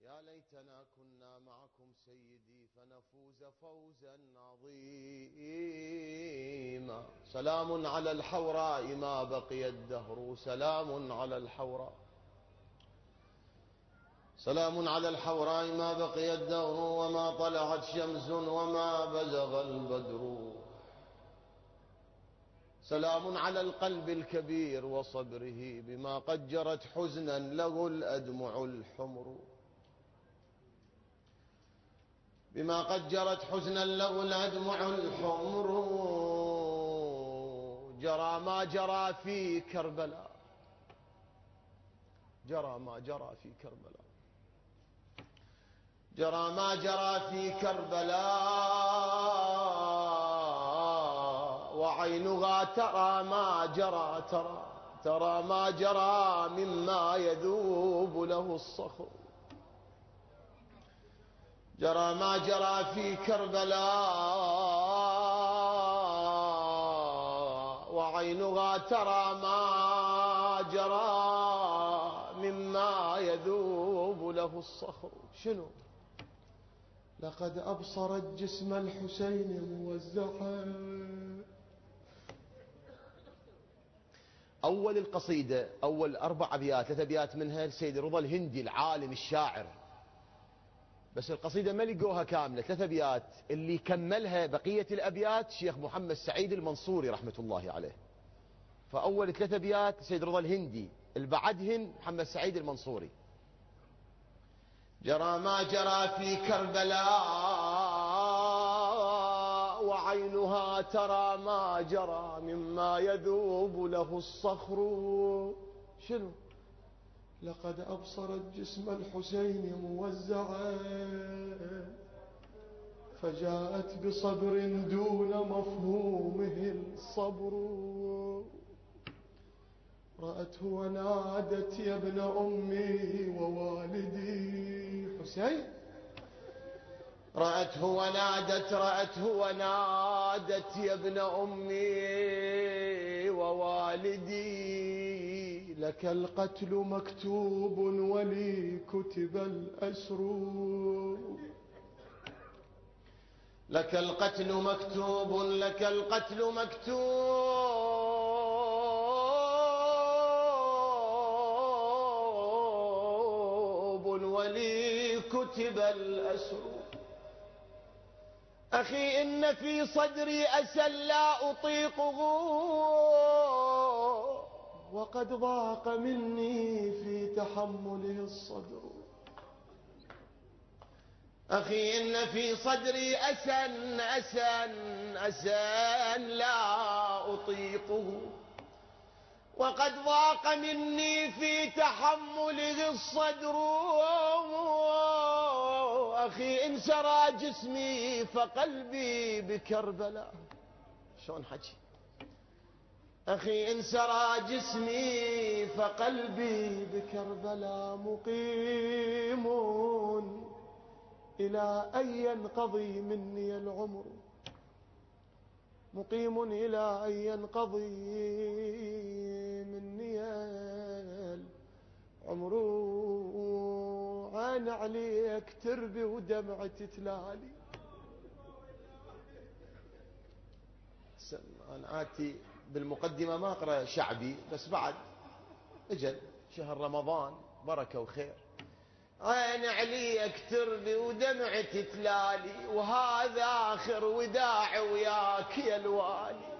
يا ليتنا كنا معكم سيدي فنفوز فوزا عظيما. سلام على الحوراء ما بقي الدهر، سلام على الحوراء، سلام على الحوراء ما بقي الدهر، وما طلعت شمس وما بزغ البدر. سلام على القلب الكبير وصبره، بما قد جرت حزنا له الأدمع الحمر، بما قد جرت حزنا له الأدمع الحمر. جرى ما جرى في كربلاء، جرى ما جرى في كربلاء، جرى ما جرى في كربلاء، وعينها ترى ما جرى، ترى ما جرى مما يذوب له الصخر. جرى ما جرى في كربلاء، وعينها ترى ما جرى مما يذوب له الصخر. شنو؟ لقد أبصرت جسم الحسين موزعا. أول القصيدة، أول 4 أبيات، 3 أبيات منها السيد رضا الهندي العالم الشاعر، بس القصيدة ما لقوها كاملة، 3 أبيات. اللي كملها بقية الأبيات شيخ محمد سعيد المنصوري رحمة الله عليه. فأول 3 أبيات السيد رضا الهندي، اللي بعدهن محمد سعيد المنصوري. جرى ما جرى في كربلاء، وعينها ترى ما جرى مما يذوب له الصخر. شنو؟ لقد أبصرت جسم الحسين موزعا، فجاءت بصبر دون مفهومه الصبر. رأته ونادت يا ابن أمي ووالدي حسين. رأته ونادت، رأته ونادت يا ابن أمي ووالدي، لك القتل مكتوب ولي كتب الأسر. لك القتل مكتوب، لك القتل مكتوب ولي كتب الأسر. أخي إن في صدري أسى لا أطيقه، وقد ضاق مني في تحمله الصدر. أخي إن في صدري أسى لا أطيقه، وقد ضاق مني في تحمله الصدر. أخي إن سرى جسمي فقلبي بكربلاء. شلون حكي؟ أخي إن سرى جسمي فقلبي بكربلاء، مقيم إلى أن ينقضي مني العمر، مقيم إلى أن ينقضي مني العمر. عين عليك تربي ودمعتي تلالي. أنا آتي بالمقدمة ما أقرأ شعبي، بس بعد أجل شهر رمضان بركة وخير. عين عليك تربي ودمعتي تلالي، وهذا آخر وداع وياك يا الوالي.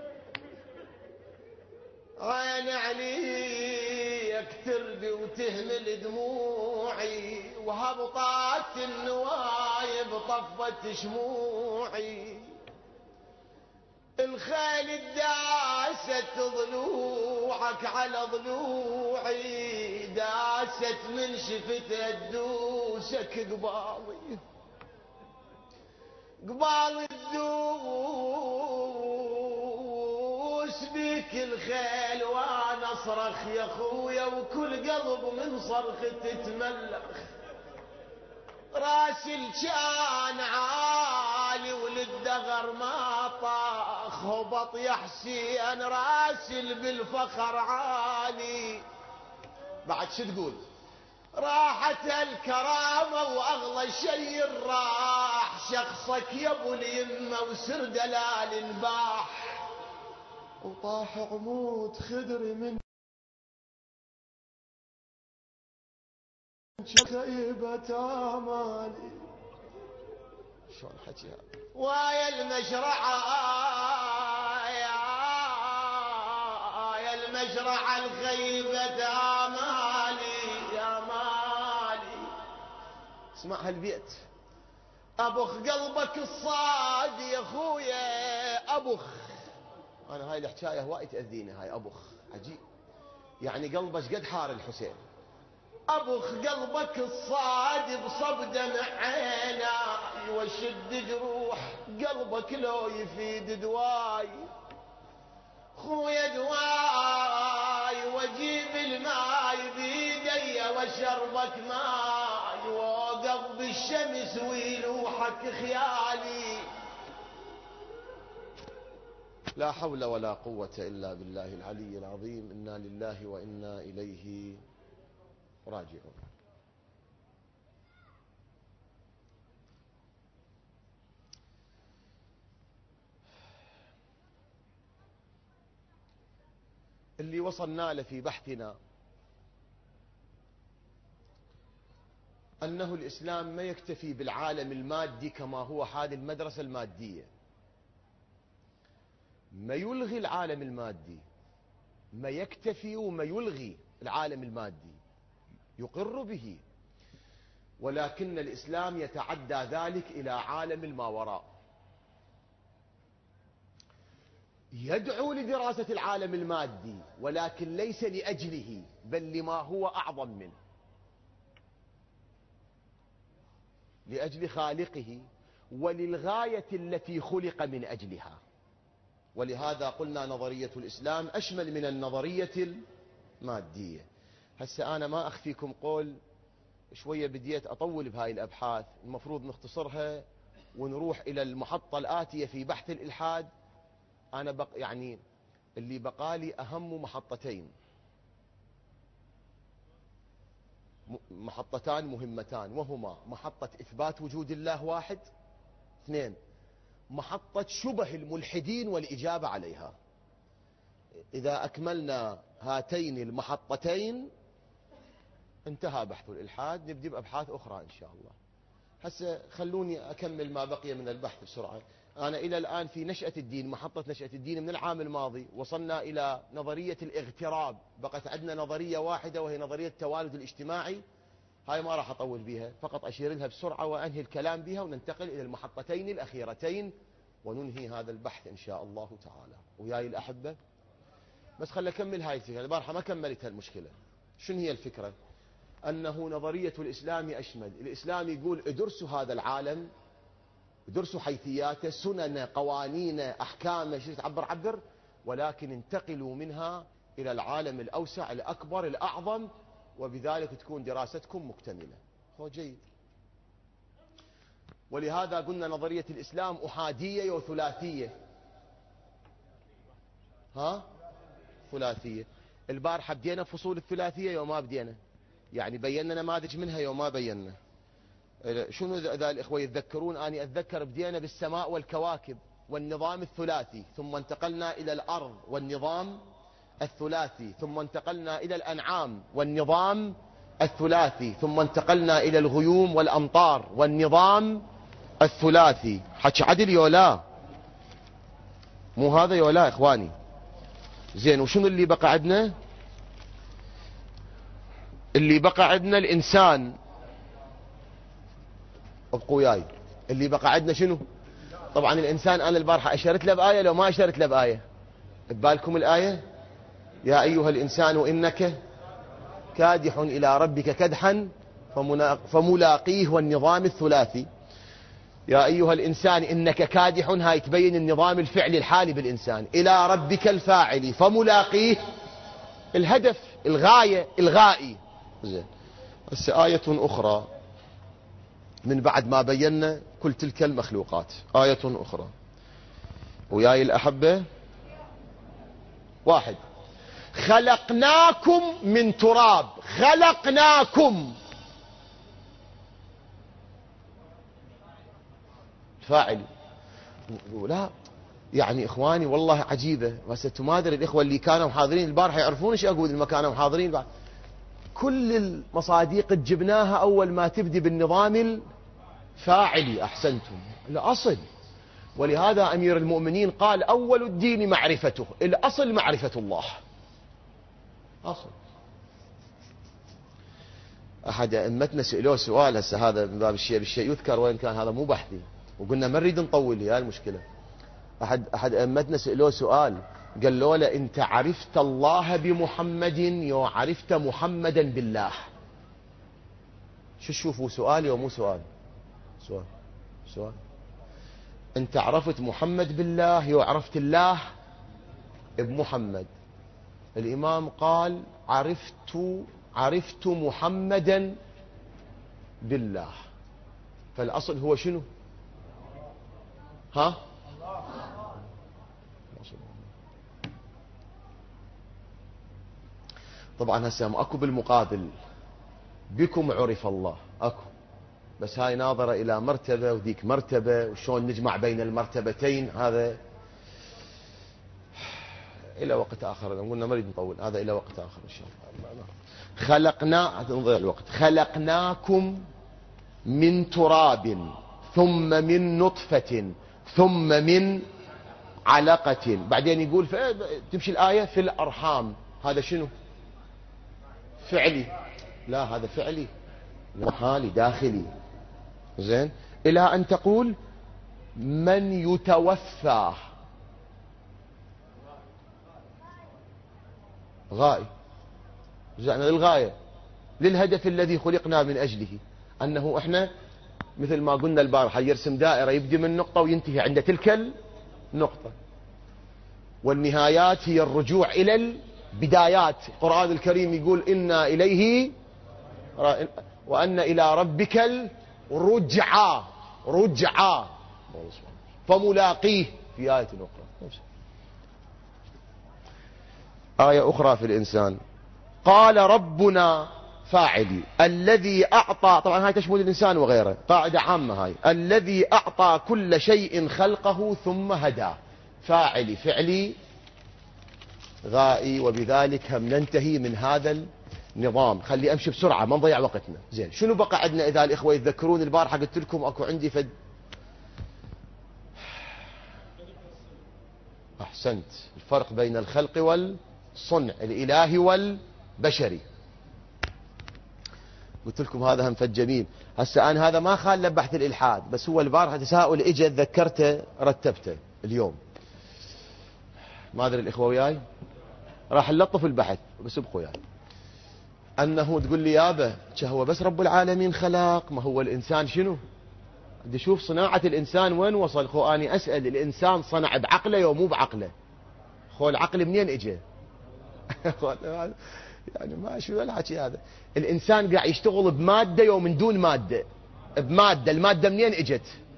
عين عليك تربي وتهمل دموعي، وهبطات النوايب طفت شموعي. الخيل داست ضلوعك على ضلوعي، داست من شفت الدوسك قبالي، قبال الدوس بيك الخيل وانا اصرخ يا خويا، وكل قلب من صرخ تتملخ. راسي كان عالي وللدغر ما طاخ، هبط يا حسين راسي بالفخر عالي. بعد شو تقول؟ راحت الكرامة وأغلى شيء راح، شخصك يا ابو اليمة وسر دلال انباح، وطاح عمود خدري من خيبة آمالي. شلون حكيها؟ ويا المشرعة يا المشرعة الخيبة آمالي يا مالي. اسمع هالبيت. أبخ قلبك الصاد يا أخويا أبخ. أنا هاي الحكاية وايد تأذيني، هاي أبخ عجيب، يعني قلبك قد حار الحسين. أبخ قلبك الصاد بصب دمع عيناي، وشد جروح قلبك لو يفيد دواي. خويا دواي واجيب الماي بيدي واشربك ماي، ووقف بالشمس ويلوحك خيالي. لا حول ولا قوة إلا بالله العلي العظيم. إنا لله وإنا إليه راجعون. اللي وصلنا له في بحثنا أنه الإسلام ما يكتفي بالعالم المادي كما هو حال المدرسة المادية، ما يلغي العالم المادي، ما يكتفي وما يلغي العالم المادي، يقر به، ولكن الإسلام يتعدى ذلك إلى عالم الماوراء، يدعو لدراسة العالم المادي ولكن ليس لأجله بل لما هو أعظم منه، لأجل خالقه وللغاية التي خلق من أجلها. ولهذا قلنا نظرية الإسلام أشمل من النظرية المادية. هسه أنا ما أخفيكم قول شوية بديت أطول بهاي الأبحاث، المفروض نختصرها ونروح إلى المحطة الآتية في بحث الإلحاد. أنا يعني اللي بقالي أهم محطتين، محطتان مهمتان، وهما محطة إثبات وجود الله واحد، اثنين محطة شبه الملحدين والإجابة عليها. إذا أكملنا هاتين المحطتين انتهى بحث الإلحاد، نبدأ بأبحاث أخرى إن شاء الله. هسه خلوني أكمل ما بقي من البحث بسرعة. أنا إلى الآن في نشأة الدين، محطة نشأة الدين من العام الماضي وصلنا إلى نظرية الاغتراب، بقت عندنا نظرية واحدة وهي نظرية التوالد الاجتماعي. هاي ما راح أطول بها، فقط أشير لها بسرعة وأنهي الكلام بها وننتقل إلى المحطتين الأخيرتين وننهي هذا البحث إن شاء الله تعالى. وياي الأحبة بس خلي أكمل هاي الفكرة، البارحة ما كملتها المشكلة. شنو هي الفكرة؟ أنه نظرية الإسلام أشمل. الإسلام يقول ادرسوا هذا العالم، ادرسوا حيثياته، سنن، قوانين، أحكام، شو عبر، ولكن انتقلوا منها إلى العالم الأوسع الأكبر الأعظم، وبذلك تكون دراستكم مكتملة. هو جيد. ولهذا قلنا نظرية الإسلام أحادية وثلاثية. ثلاثية. البارحة بدينا فصول الثلاثية يوم ما بدينا، يعني بينا نماذج منها يوم ما بينا. شنو ذا الإخوة يتذكرون؟ أني أتذكر بدينا بالسماء والكواكب والنظام الثلاثي، ثم انتقلنا إلى الأرض والنظام الثلاثي، ثم انتقلنا إلى الأنعام والنظام الثلاثي، ثم انتقلنا إلى الغيوم والأمطار والنظام الثلاثي. حكي عدل يولا؟ مو هذا يولا إخواني؟ زين، وشنو اللي بقى عندنا؟ اللي بقى عندنا الإنسان. ابقوا وياي. اللي بقى عندنا شنو؟ طبعا الإنسان أنا البارحة أشرت له بآية، لو ما أشرت له بآية ببالكم الآية؟ يا أيها الإنسان إنك كادح إلى ربك كدحا فملاقيه، والنظام الثلاثي. يا أيها الإنسان إنك كادح، هاي تبين النظام الفعلي الحالي بالإنسان. إلى ربك الفاعل فملاقيه، الهدف، الغاية، الغائي. زين، بس آية أخرى من بعد ما بينا كل تلك المخلوقات، آية أخرى وياي الأحبة. واحد، خلقناكم من تراب، خلقناكم فاعلي. لا يعني إخواني والله عجيبة، بس ما أدري الإخوة اللي كانوا حاضرين البارحة يعرفون إيش أقول لما كانوا حاضرين. كل المصادق جبناها أول ما تبدي بالنظام الفاعلي. أحسنتم، الأصل. ولهذا أمير المؤمنين قال أول الدين معرفته، الأصل معرفة الله. أصل. أحد أئمتنا سئلوه سؤال، هسه هذا من باب الشيء بالشيء يذكر وإن كان هذا مو بحثي، وقلنا ما نريد نطول، هي المشكلة. أحد أئمتنا سئلوه سؤال، قال له أنت عرفت الله بمحمد يو عرفت محمدا بالله؟ شو تشوفوا، سؤالي ومو سؤال؟ سؤال. أنت عرفت محمد بالله يو عرفت الله بمحمد؟ الإمام قال عرفت محمدا بالله. فالأصل هو شنو؟ ها؟ طبعا هسه اكو بالمقابل بكم عرف الله، اكو، بس هاي ناظرة الى مرتبة وذيك مرتبة، وشون نجمع بين المرتبتين، هذا الى وقت اخر. قلنا ما نريد نطول، هذا الى وقت اخر ان شاء الله. نضيع الوقت. خلقناكم من تراب ثم من نطفة ثم من علقة. بعدين يقول تمشي الآية في الأرحام. هذا شنو؟ فعلي. لا هذا فعلي، محالي داخلي. زين، إلى أن تقول من يتوفى. غاية، رجعنا للغاية، للهدف الذي خلقنا من أجله، أنه إحنا مثل ما قلنا البارحة يرسم دائرة يبدي من نقطة وينتهي عند تلك النقطة، والنهايات هي الرجوع إلى البدايات. القرآن الكريم يقول إنا إليه وأن إلى ربك الرجعى، رجعى، فملاقيه في آية أخرى. آية أخرى في الإنسان، قال ربنا فاعلي الذي أعطى. طبعا هاي تشمل الإنسان وغيره، قاعدة عامة هاي. الذي أعطى كل شيء خلقه ثم هدى. فاعلي، فعلي، غائي. وبذلك هم ننتهي من هذا النظام. خلي أمشي بسرعة ما نضيع وقتنا. زين، شنو بقى عندنا؟ إذا الإخوة يتذكرون البارحة قلت لكم أكو عندي أحسنت، الفرق بين الخلق والصنع، الإلهي والبشري. قلت لكم هذا هم جميل. هسه أنا هذا ما خال بحث الإلحاد، بس هو البارحة تساؤل إجا تذكرته رتبته اليوم. ما أدري الإخوة وياي راح نلطف البحث، بس ابقوا وياي. أنه تقول لي يابا هو بس رب العالمين خلق، ما هو الإنسان شنو؟ بدي أشوف صناعة الإنسان وين وصل. خو أني أسأل، الإنسان صنع بعقله ومو بعقله؟ خو العقل منين إجا؟ يعني ما شو الحكي هذا. الإنسان قاعد يشتغل بمادة ومن دون مادة. بمادة، المادة منين إجت؟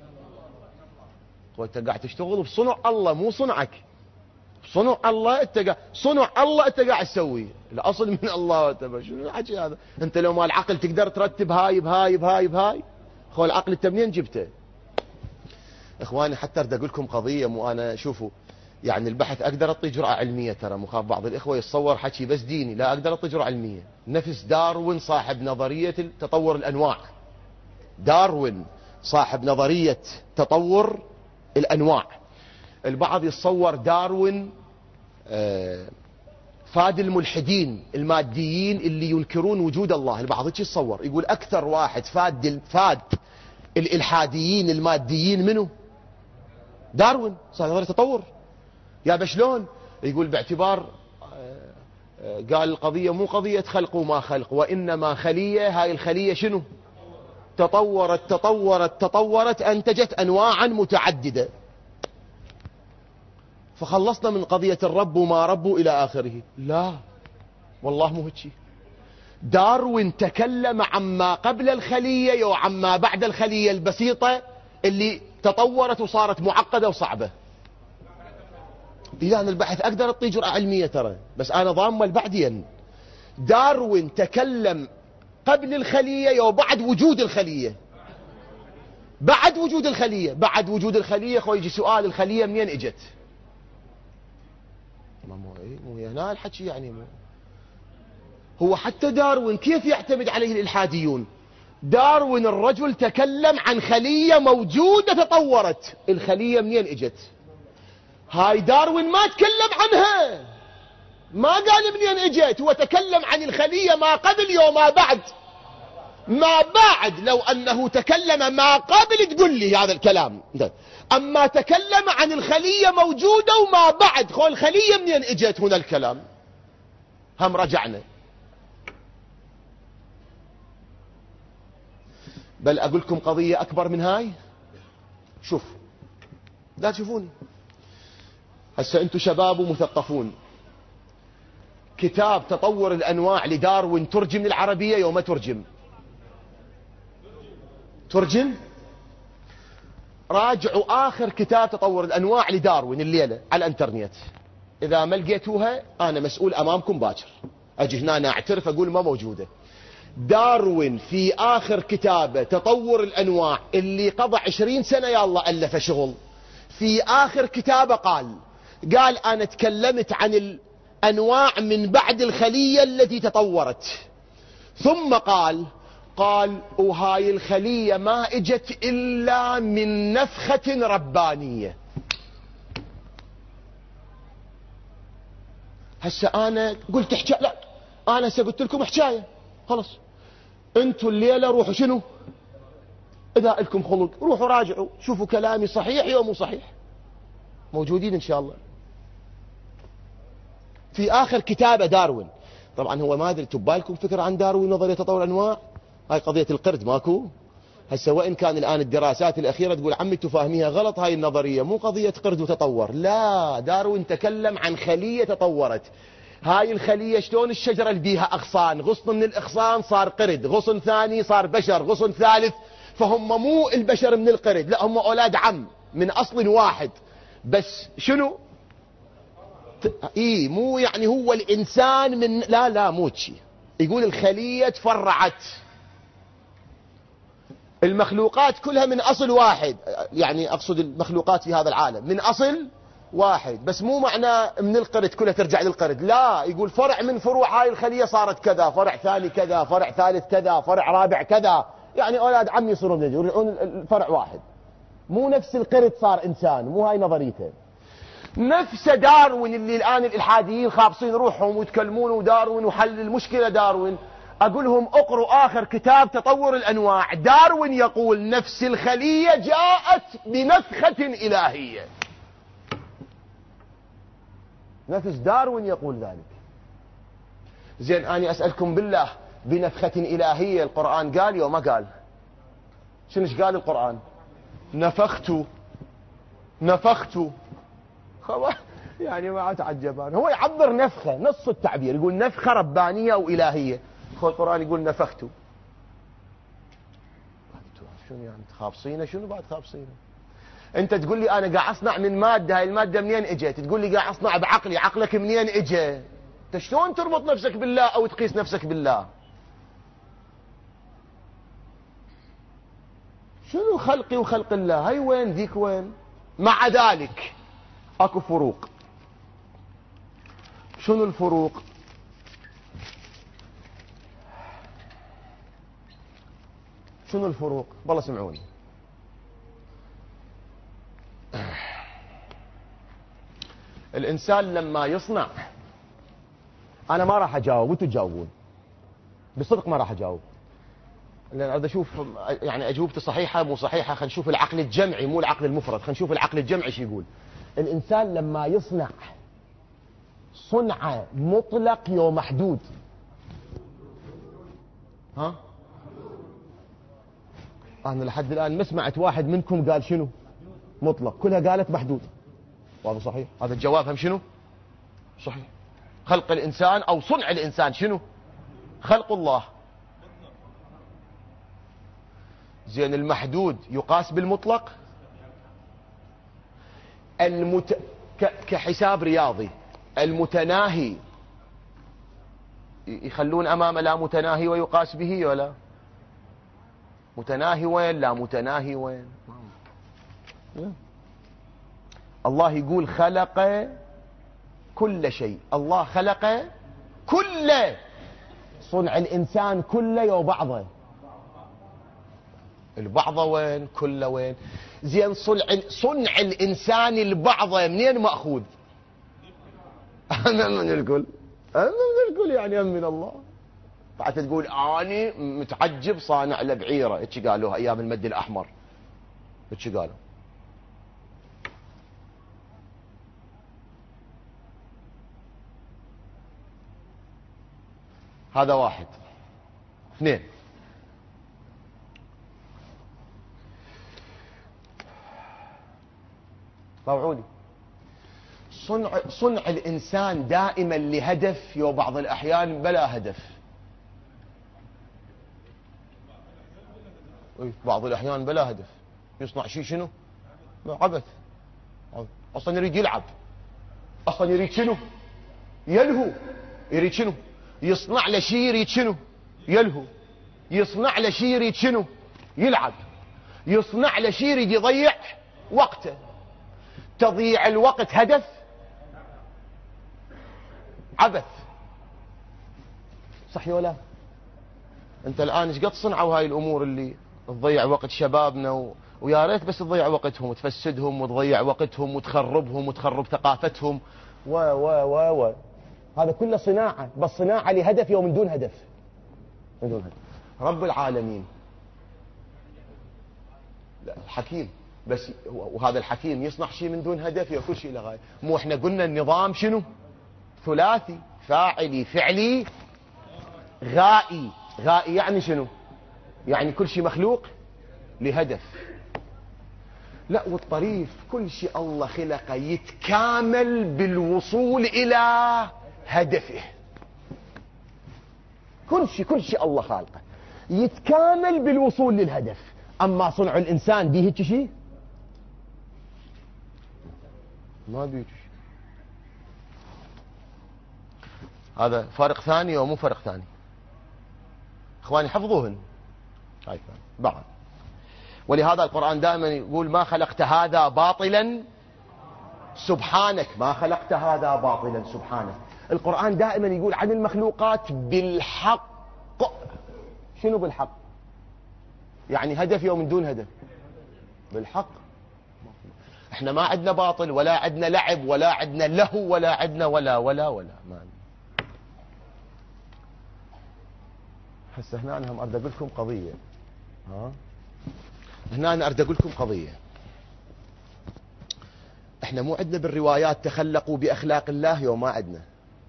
وانت قاعد تشتغل بصنع الله مو صنعك. صنع الله انت قاعد تسوي، الاصل من الله. شنو الحكي هذا؟ انت لو ما العقل تقدر ترتب هاي بهاي بهاي بهاي، خو العقل انت منين جبته؟ اخواني حتى اريد اقول لكم قضيه، مو انا شوفوا يعني البحث اقدر اعطي جرعه علميه، ترى مخاف بعض الاخوه يتصور حكي بس ديني، لا اقدر اعطي جرعه علميه. نفس داروين صاحب نظريه تطور الانواع، داروين صاحب نظريه تطور الانواع. البعض يتصور داروين فاد الملحدين الماديين اللي ينكرون وجود الله. البعض يتصور يقول اكثر واحد فاد الالحاديين الماديين منه؟ داروين صاحب نظريه تطور. يا بشلون؟ يقول باعتبار قال القضيه مو قضيه خلق وما خلق، وانما خليه، هاي الخليه شنو؟ تطورت انتجت انواعا متعدده. فخلصنا من قضية الرب وما رب إلى آخره. لا والله مو هيك. داروين تكلم عما قبل الخلية وعما بعد الخلية البسيطة اللي تطورت وصارت معقدة وصعبة. إذا البحث أقدر أعطي جرعة علمية ترى، بس أنا ضامة بعدين. داروين تكلم قبل الخلية وبعد وجود الخلية، بعد وجود الخلية. بعد وجود الخلية خو يجي سؤال، الخلية منين اجت؟ مو هنا الحكي يعني هو حتى داروين كيف يعتمد عليه الإلحاديون؟ داروين الرجل تكلم عن خلية موجودة تطورت، الخلية منين اجت؟ هاي داروين ما تكلم عنها، ما قال منين اجت، هو تكلم عن الخلية ما قبل وما بعد. ما بعد لو أنه تكلم ما قبل تقول لي هذا الكلام، أما تكلم عن الخلية موجودة وما بعد، خو الخلية منين اجت هنا الكلام؟ هم رجعنا. بل أقول لكم قضية أكبر من هاي. شوف، لا تشوفوني هسه أنتم شباب ومثقفون، كتاب تطور الأنواع لداروين ترجم للعربية يوم ترجم؟ ترجم؟ راجعوا آخر كتاب تطور الأنواع لداروين الليلة على الانترنت، إذا ما لقيتوها أنا مسؤول أمامكم باكر، أجي هنا أعترف أقول ما موجودة. داروين في آخر كتابه تطور الأنواع اللي قضى 20 سنة يا الله ألف شغل، في آخر كتابه قال أنا تكلمت عن الأنواع من بعد الخلية التي تطورت، ثم قال وهاي الخلية ما اجت إلا من نفخة ربانية. هسه أنا قلت حكاية، لا أنا قلت لكم حكاية خلص، انتوا الليلة روحوا شنو إذا لكم خلق روحوا راجعوا شوفوا كلامي صحيح أو مو صحيح، موجودين إن شاء الله في آخر كتابة داروين. طبعا هو ما أدري تبالكم فكرة عن داروين نظرية تطور الأنواع، هاي قضية القرد ماكو. هسه وإن كان الآن الدراسات الأخيرة تقول عمي تفاهميها غلط، هاي النظرية مو قضية قرد وتطور، لا، داروين تكلم عن خلية تطورت. هاي الخلية شلون الشجرة اللي بيها أغصان، غصن من الأغصان صار قرد، غصن ثاني صار بشر، غصن ثالث، فهم مو البشر من القرد، لا هم أولاد عم من أصل واحد، بس شنو مو يعني هو الإنسان من لا مو شي. يقول الخلية تفرعت، المخلوقات كلها من أصل واحد، يعني أقصد المخلوقات في هذا العالم من أصل واحد، بس مو معنى من القرد كلها ترجع للقرد، لا، يقول فرع من فروع هاي الخلية صارت كذا، فرع ثاني كذا، فرع ثالث كذا، فرع رابع كذا، يعني أولاد عم يصيرون الفرع واحد، مو نفس القرد صار إنسان، مو هاي نظريته. نفس داروين اللي الآن الإلحاديين خابصين روحهم ويتكلمون وداروين وحل المشكلة داروين، أقول لهم اقروا آخر كتاب تطور الأنواع، داروين يقول نفس الخلية جاءت بنفخة إلهية، نفس داروين يقول ذلك. زين أنا أسألكم بالله، بنفخة إلهية القرآن قال يوم ما قال؟ شنش قال القرآن؟ نفخت يعني ما أتعجبان، هو يعبر نفخة، نص التعبير يقول نفخة ربانية أو إلهية، خو القرآن يقول نفخت. شنو يعني تخابصينه؟ شنو بعد خابصينه؟ انت تقول لي انا قاعد اصنع من مادة، هاي المادة منين اجت؟ تقول لي قاعد اصنع بعقلي، عقلك منين اجى؟ انت شلون تربط نفسك بالله او تقيس نفسك بالله؟ شنو خلقي وخلق الله؟ هاي وين ذيك وين؟ مع ذلك اكو فروق. شنو الفروق؟ شنو الفروق؟ والله سمعوني. الإنسان لما يصنع، أنا ما راح أجاوب وأنتوا تجاوبون، بصدق ما راح أجاوب، لأن أريد أشوف يعني أجوبتي صحيحة مو صحيحة. خلينا نشوف العقل الجمعي مو العقل المفرد، خلينا نشوف العقل الجمعي شو يقول. الإنسان لما يصنع صنع مطلق يوم محدود، ها؟ أنا لحد الآن ما سمعت واحد منكم قال شنو مطلق، كلها قالت محدود. وهذا صحيح، هذا الجواب هم شنو صحيح. خلق الإنسان أو صنع الإنسان شنو؟ خلق الله. زين المحدود يقاس بالمطلق؟ كحساب رياضي المتناهي يخلون أمام لا متناهي ويقاس به ولا؟ متناهي وين؟ لا متناهي وين؟ الله يقول خلق كل شيء. الله خلق كل صنع الإنسان كله وبعضه. البعضه وين؟ كله وين؟ زين صنع الإنسان البعضه منين مأخوذ؟ أنا من الكل، أنا من الكل يعني من الله. بعد تقول أني متعجب صانع لبعيرة، اتش قالوها أيام المد الأحمر، اتش قالوا. هذا واحد. اثنين، طوعوني. صنع الإنسان دائما لهدف، وبعض الأحيان بلا هدف. بعض الأحيان بلا هدف، يصنع شيء شنو؟ عبث. أصلا يريد يلعب، أصلا يريد شنو؟ يلهو. يريد شنو؟ يصنع له شيء يريد شنو؟ يلهو. يصنع له شيء يريد شنو؟ يلعب. يصنع له شيء يريد يضيع وقته. تضييع الوقت هدف؟ عبث. صحيح ولا؟ انت الان ايش قد صنعوا هاي الامور اللي تضيع وقت شبابنا ويا ريت بس تضيع وقتهم وتفسدهم وتضيع وقتهم وتخربهم وتخرب ثقافتهم و هذا كله صناعة، بس صناعة لهدف ومن دون هدف. من دون هدف. رب العالمين لا حكيم، بس وهذا الحكيم يصنع شيء من دون هدف وكل شيء لغاية. مو احنا قلنا النظام شنو؟ ثلاثي، فاعلي فعلي غائي. غائي يعني شنو؟ يعني كل شيء مخلوق لهدف. لا والطريف كل شيء الله خلقه يتكامل بالوصول إلى هدفه. كل شيء الله خالقه يتكامل بالوصول للهدف. أما صنع الإنسان بيه هيك شيء؟ ما بيه شيء. هذا فرق ثاني ومو فرق ثاني. اخواني حفظوهن. هاي بعض. ولهذا القرآن دائما يقول ما خلقت هذا باطلا سبحانك. ما خلقت هذا باطلا سبحانك. القرآن دائما يقول عن المخلوقات بالحق. شنو بالحق؟ يعني هدف ومن دون هدف. بالحق. احنا ما عندنا باطل ولا عندنا لعب ولا عندنا لهو ولا عندنا ولا ما. هسه هنا أنا أريد أقول لكم قضية. هنا أنا أريد أقول لكم قضية. إحنا مو عندنا بالروايات تخلقوا بأخلاق الله وما عندنا.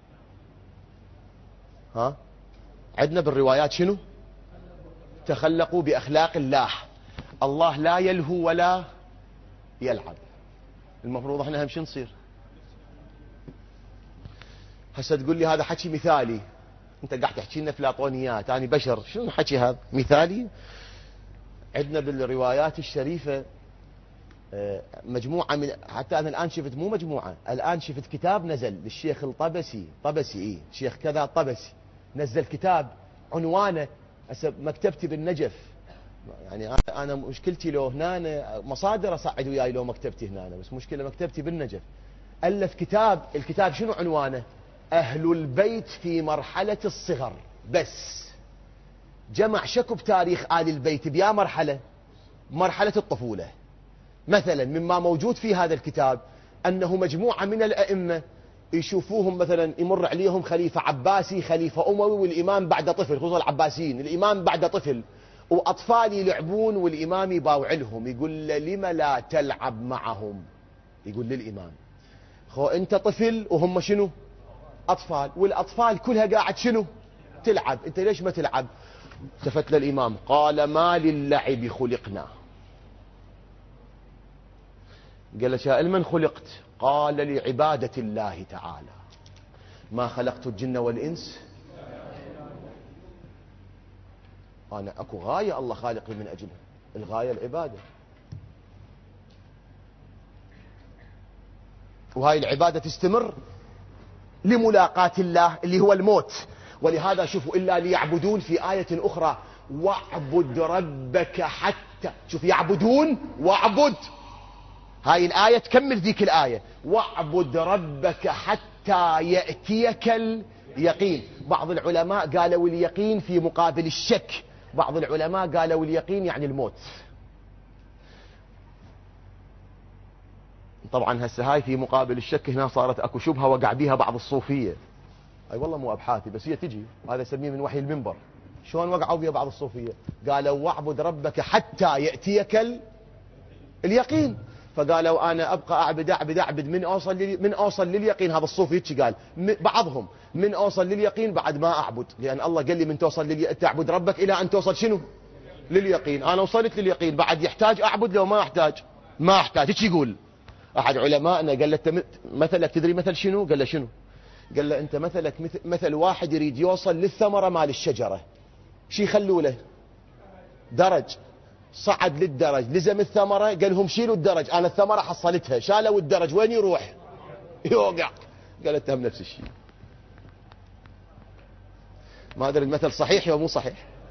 عندنا بالروايات شنو؟ تخلقوا بأخلاق الله. الله لا يلهو ولا يلعب. المفروض إحنا هم شو نصير؟ هسه تقول لي هذا حكي مثالي. انت قاعد تحكي لنا افلاطونيات، انا بشر، شنو الحكي هذا؟ مثالي؟ عندنا بالروايات الشريفه مجموعه من، حتى انا الان شفت مو مجموعه، الان شفت كتاب نزل للشيخ الطبسي، الشيخ كذا طبسي، نزل كتاب عنوانه هسه مكتبتي بالنجف. يعني انا مشكلتي لو هنا مصادر اصعد وياي لو مكتبتي هنا، بس مشكله مكتبتي بالنجف. الف كتاب، الكتاب شنو عنوانه؟ أهل البيت في مرحلة الصغر. بس جمع شكو بتاريخ آل البيت بيا مرحلة، مرحلة الطفولة. مثلا مما موجود في هذا الكتاب أنه مجموعة من الأئمة يشوفوهم مثلا يمر عليهم خليفة عباسي، خليفة أموي، والإمام بعد طفل، خصوصا العباسيين، الإمام بعد طفل، وأطفال يلعبون والإمام يباوعلهم، يقول له لما لا تلعب معهم؟ يقول للإمام خو أنت طفل وهم شنو؟ أطفال، والأطفال كلها قاعد شنو؟ تلعب، أنت ليش ما تلعب؟ التفت للإمام قال ما للعب خلقنا. قال له شاء من خلقت؟ قال لعبادة الله تعالى. ما خلقت الجن والإنس. أنا أكو غاية الله خالقي من أجلها، الغاية العبادة، وهاي العبادة تستمر لملاقاة الله اللي هو الموت. ولهذا شوفوا إلا ليعبدون في آية أخرى واعبد ربك حتى، شوف يعبدون واعبد، هاي الآية تكمل ذيك الآية، واعبد ربك حتى يأتيك اليقين. بعض العلماء قالوا اليقين في مقابل الشك، بعض العلماء قالوا اليقين يعني الموت. طبعا هسه هاي في مقابل الشك، هنا صارت اكو شبهه وقع بيها بعض الصوفيه. اي والله مو ابحاثي، بس هي تجي، هذا يسميه من وحي المنبر. شلون وقعوا بيها بعض الصوفيه؟ قالوا واعبد ربك حتى ياتيك اليقين، فقالوا انا ابقى اعبد من اوصل لليقين. هذا الصوفي هيك قال بعضهم، من اوصل لليقين بعد ما اعبد، لان الله قال لي من تعبد ربك الى ان توصل شنو؟ لليقين. انا وصلت لليقين، بعد يحتاج اعبد لو ما احتاج؟ ما احتاج. هيك يقول احد علمائنا، قال له مثلك تدري مثل شنو؟ قال له شنو؟ قال له انت مثلك مثل واحد يريد يوصل للثمره مال الشجره، شي يخلوا له درج، صعد للدرج لزم الثمره، قال لهم شيلوا الدرج، انا الثمره حصلتها، شالوا الدرج، وين يروح؟ يوقع. قال اتهم نفس الشيء. ما ادري المثل صحيح ولا مو صحيح.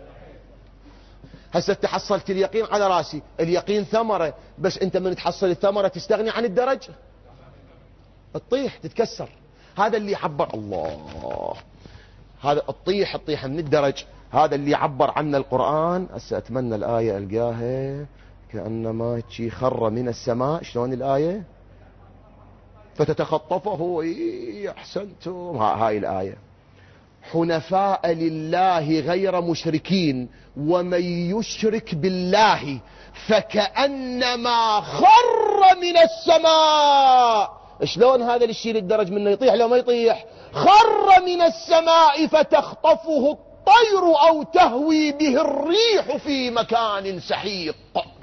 هسه انت حصلت اليقين على راسي، اليقين ثمره، بس انت من تحصل الثمره تستغني عن الدرج؟ تطيح تتكسر. هذا اللي عبر الله، هذا الطيح من الدرج، هذا اللي عبر عنه القرآن. هسه اتمنى الآية القاها، كأنما شي خر من السماء. شلون الآية؟ فتتخطفه. احسنتم. هاي الآية، حنفاء لله غير مشركين ومن يشرك بالله فكأنما خر من السماء. شلون هذا اللي يشيل الدرج منه يطيح لو ما يطيح؟ خر من السماء فتخطفه الطير أو تهوي به الريح في مكان سحيق.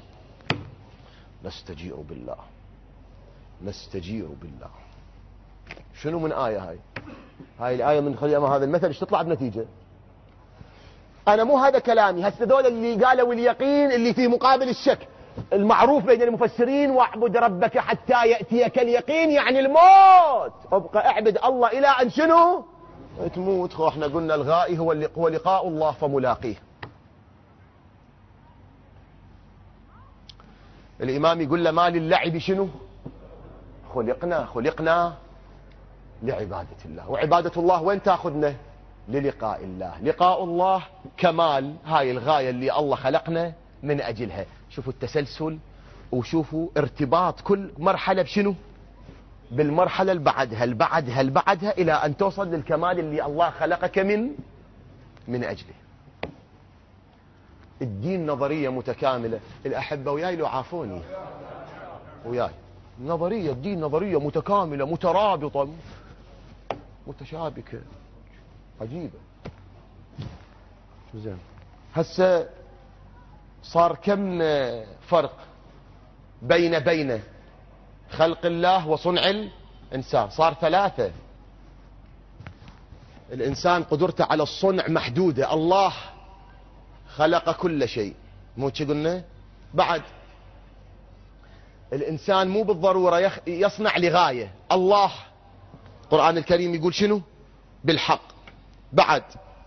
نستجير بالله، نستجير بالله. شنو من آية هاي الآية من خلال هذا المثل ايش تطلع بنتيجة؟ أنا مو هذا كلامي، هسه دول اللي قالوا اليقين اللي في مقابل الشك، المعروف بين المفسرين واعبد ربك حتى يأتيك اليقين يعني الموت، ابقى اعبد الله إلى أن شنو؟ تموت. احنا قلنا الغائي هو لقاء الله فملاقيه. الإمام يقول له ما للعب شنو؟ خلقنا لعبادة الله، وعبادة الله وين تاخذنا؟ للقاء الله. لقاء الله كمال، هاي الغاية اللي الله خلقنا من أجلها. شوفوا التسلسل، وشوفوا ارتباط كل مرحلة بشنو؟ بالمرحلة اللي بعدها إلى أن توصل للكمال اللي الله خلقك من أجله. الدين نظرية متكاملة. الأحبة وياي لو عافوني وياي، نظرية الدين نظرية متكاملة مترابطة متشابكة عجيبة. زين، هسه صار كم فرق بين خلق الله وصنع الإنسان؟ صار 3. الإنسان قدرته على الصنع محدودة، الله خلق كل شيء، مو شي قلنا؟ بعد الإنسان مو بالضرورة يصنع لغاية، الله القرآن الكريم يقول شنو؟ بالحق. بعد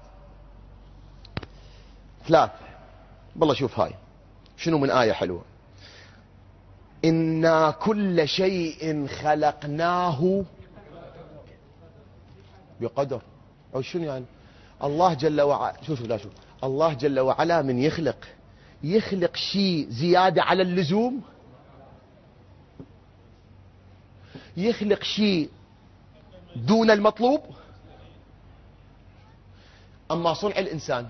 3. بالله شوف هاي شنو من آية حلوة، إنا كل شيء خلقناه بقدر. أو شنو يعني؟ الله جل وعلا، شوف الله جل وعلا من يخلق شيء زيادة على اللزوم، يخلق شيء دون المطلوب. أما صنع الإنسان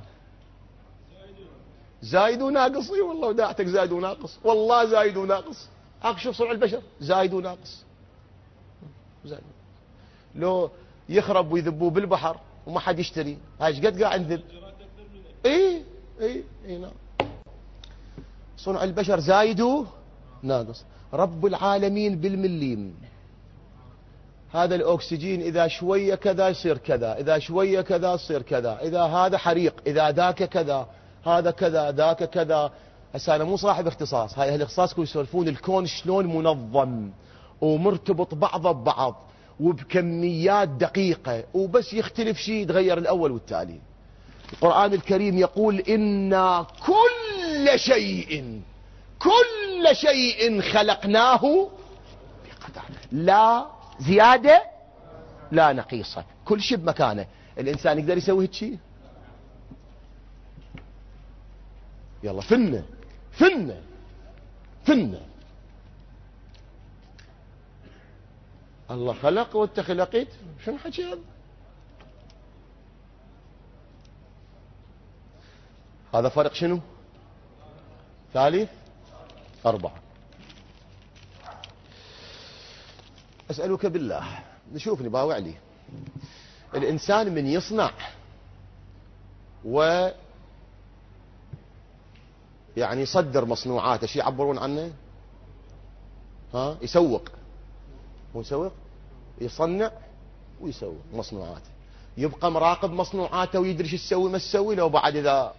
زايد وناقص. اي والله وداعتك زايد وناقص، والله زايد وناقص. شوف صنع البشر زايد وناقص. زايد. لو يخرب ويذبوه بالبحر وما حد يشتري، هاي ايش قد قاعد نذب؟ اي نعم. صنع البشر زايد وناقص. رب العالمين بالمليم. هذا الأكسجين إذا شوية كذا يصير كذا، إذا شوية كذا يصير كذا، إذا هذا حريق، إذا ذاك كذا، هذا كذا ذاك كذا. هسه أنا مو صاحب اختصاص، هاي أهل الاختصاص كانوا يسولفون الكون شلون منظم ومرتبط بعضه ببعض وبكميات دقيقة، وبس يختلف شيء يتغير الأول والتالي. القرآن الكريم يقول إنا كل شيء خلقناه بقدر، لا زيادة لا نقيصة، كل شيء بمكانه. الإنسان يقدر يسوي هيك شيء؟ يلا فنة الله خلق وانت خلقت، شنو حكي هذا؟ هذا فرق شنو؟ ثالث 4. أسألك بالله، نشوفني باوع لي، الإنسان من يصنع و يعني يصدر مصنوعاته، شي يعبرون عنه؟ يسوق، هو يسوق، يصنع ويسوق مصنوعاته، يبقى مراقب مصنوعاته ويدري شو تسوي ما تسوي، لو بعد إذا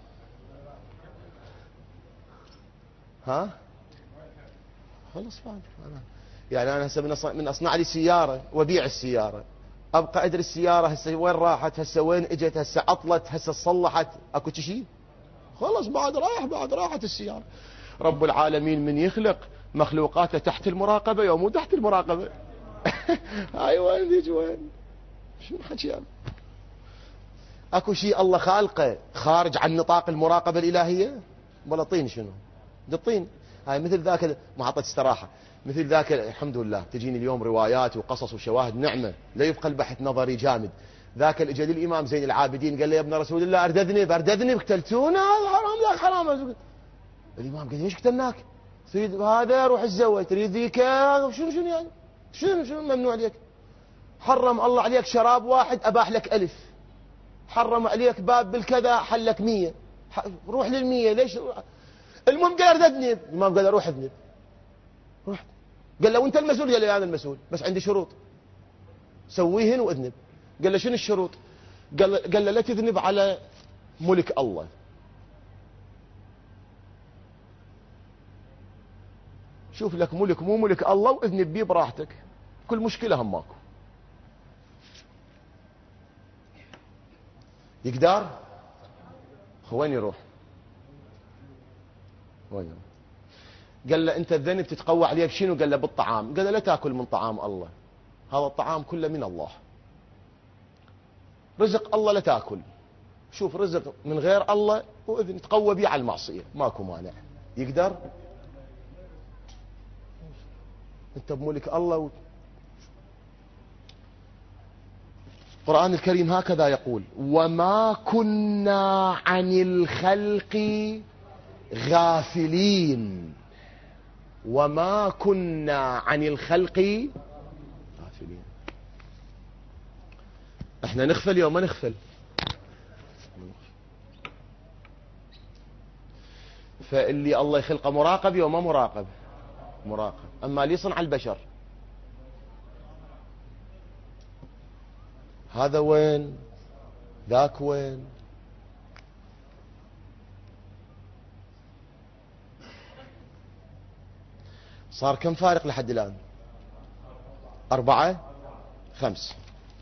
خلص بعد يعني أنا هسه من أصنع لي سيارة وبيع السيارة، أبقى أدري السيارة هسه وين راحت، هسه وين إجت، هسه عطلت، هسه صلحت، أكو شيء؟ خلص بعد راحت السيارة. رب العالمين من يخلق مخلوقاته تحت المراقبة يوم مو تحت المراقبة. هاي وين ذيك وين؟ شنو حكي يعني؟ اكو شيء الله خالقه خارج عن نطاق المراقبة الإلهية؟ ولا طين شنو؟ الطين هاي مثل ذاك، ما اعطيت استراحة، مثل ذاك الحمد لله تجيني اليوم روايات وقصص وشواهد، نعمة لا يبقى البحث نظري جامد. ذاك اللي اجى للإمام زين العابدين قال له يا ابن رسول الله أردذني قتلتونا، هذا حرام يا حرام. الإمام قال ليش قتلناك؟ تريد هذا روح اتزوج، تريد ذيك شنو يعني؟ شنو ممنوع عليك؟ حرم الله عليك شراب واحد أباح لك 1000، حرم عليك باب بالكذا حلك 100، روح لل100 ليش؟ المهم قال أردذني، الإمام قال له روح اذنب، روح. قال له وانت المسؤول؟ قال له انا المسؤول بس عندي شروط سويهن واذنب. قال له شنو الشروط؟ قال له لا تذنب على ملك الله. شوف لك ملك مو ملك الله واذنب بيه براحتك، كل مشكلة هم ماكو. يقدر؟ وين يروح؟ وين يروح؟ قال له انت الذنب تتقوى عليه بشنو؟ قال له بالطعام. قال له لا تاكل من طعام الله، هذا الطعام كله من الله، رزق الله لا تاكل. شوف رزق من غير الله واذن تقوى بيه على المعصية، ماكو مانع. يقدر؟ انت بملك الله القرآن الكريم هكذا يقول وما كنا عن الخلق غافلين، وما كنا عن الخلق غافلين. احنا نغفل يوم ما نغفل. فاللي الله يخلقه مراقب يوم ما مراقب، اما اللي يصنع البشر هذا وين ذاك وين. صار كم فارق لحد الآن؟ 4 5.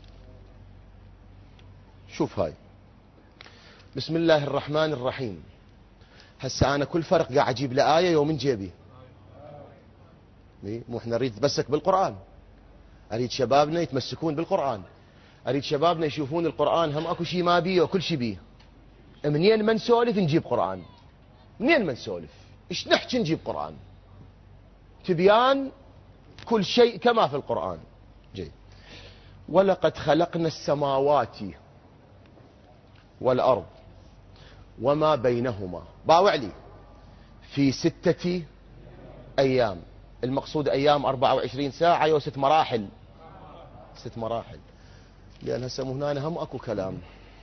شوف هاي بسم الله الرحمن الرحيم. هسه أنا كل فرق قاعد أجيب له آية يوم من جيبي، مو احنا نريد نتمسك بالقرآن، أريد شبابنا يتمسكون بالقرآن، أريد شبابنا يشوفون القرآن هم أكو شيء ما بيه وكل شيء بيه. منين ما نسولف نجيب قرآن، منين ما نسولف إيش نحكي نجيب قرآن، تبيان كل شيء كما في القرآن. جيد. ولقد خلقنا السماوات والأرض وما بينهما، باوع لي، في 6 أيام. المقصود أيام 24 ساعة و6 مراحل، 6 مراحل، لأن هسه هنا هم أكو كلام.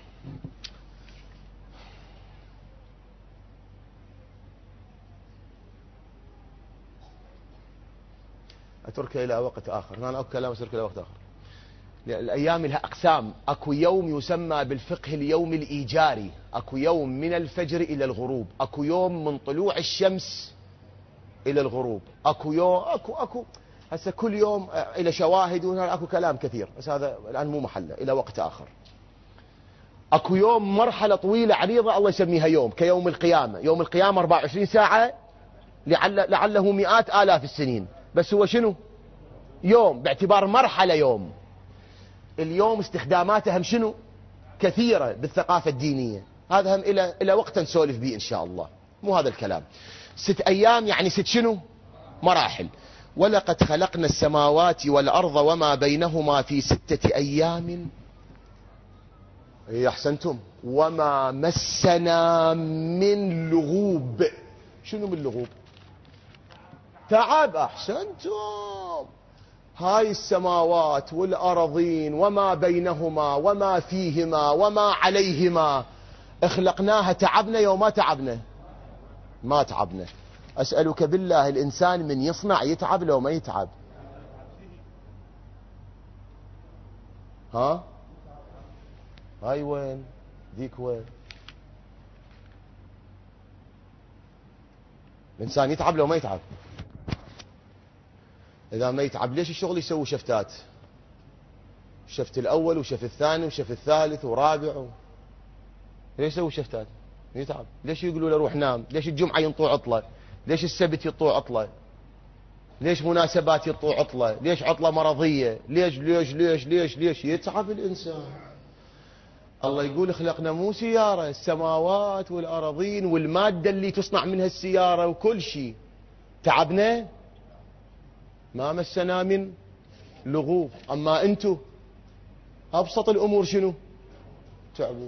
أتركه إلى وقت آخر، أنا أكو كلام أتركه إلى وقت آخر. الأيام لها أقسام، أكو يوم يسمى بالفقه اليوم الإيجاري، أكو يوم من الفجر إلى الغروب، أكو يوم من طلوع الشمس إلى الغروب، أكو يوم أكو هسه كل يوم إلى شواهد، وهنا أكو كلام كثير بس هذا الآن مو محله، إلى وقت آخر. اكو يوم مرحلة طويلة عريضة الله يسميها يوم، كيوم القيامة. يوم القيامة 24 ساعة، لعله مئات آلاف السنين، بس هو شنو؟ يوم، باعتبار مرحلة يوم. اليوم استخداماته هم شنو؟ كثيرة بالثقافة الدينية. هذا هم إلى وقت نسولف به إن شاء الله، مو هذا الكلام. 6 أيام يعني 6 شنو؟ مراحل. ولقد خلقنا السماوات والأرض وما بينهما في 6 أيام. أحسنتم. وما مسنا من لغوب. شنو من لغوب؟ تعب. أحسنتم. هاي السماوات والأرضين وما بينهما وما فيهما وما عليهما اخلقناها، تعبنا يوم ما تعبنا؟ ما تعبنا. أسألك بالله، الإنسان من يصنع يتعب لو ما يتعب؟ ها؟ هاي وين؟ ديك وين؟ الإنسان يتعب لو ما يتعب؟ إذا ما يتعب ليش الشغل يسوي شفتات؟ الشفت الأول وشفت الثاني وشفت الثالث ورابع ليش يسوي شفتات؟ يتعب. ليش يقولوا له روح نام؟ ليش الجمعة ينطوا عطلة؟ ليش السبت ينطوا عطلة؟ ليش مناسبات ينطوا عطلة؟ ليش عطلة مرضية؟ ليش ليش ليش ليش ليش؟ يتعب الإنسان. الله يقول خلقنا مو سيارة، السماوات والأراضين والمادة اللي تصنع منها السيارة وكل شيء. تعبنا؟ ما مسنا من لغوب. أما أنتو أبسط الأمور شنو؟ تعبوا.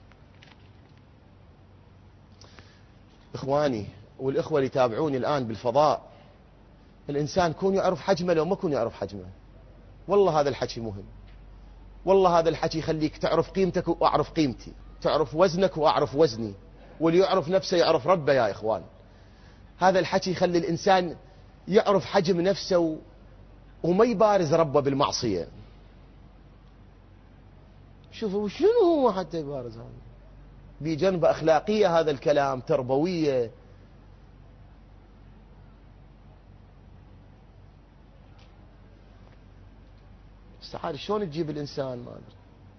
إخواني والإخوة اللي يتابعوني الآن بالفضاء، الإنسان كون يعرف حجمه لو ما كون يعرف حجمه. والله هذا الحكي مهم، والله هذا الحكي يخليك تعرف قيمتك وأعرف قيمتي، تعرف وزنك وأعرف وزني، واللي يعرف نفسه يعرف ربه يا إخوان. هذا الحكي يخلي الإنسان يعرف حجم نفسه وما يبارز ربه بالمعصية. شوفوا شنو هو حتى يبارز هذا بجنبه أخلاقية، هذا الكلام تربوية. استعاد شلون تجيب الإنسان؟ ما أدري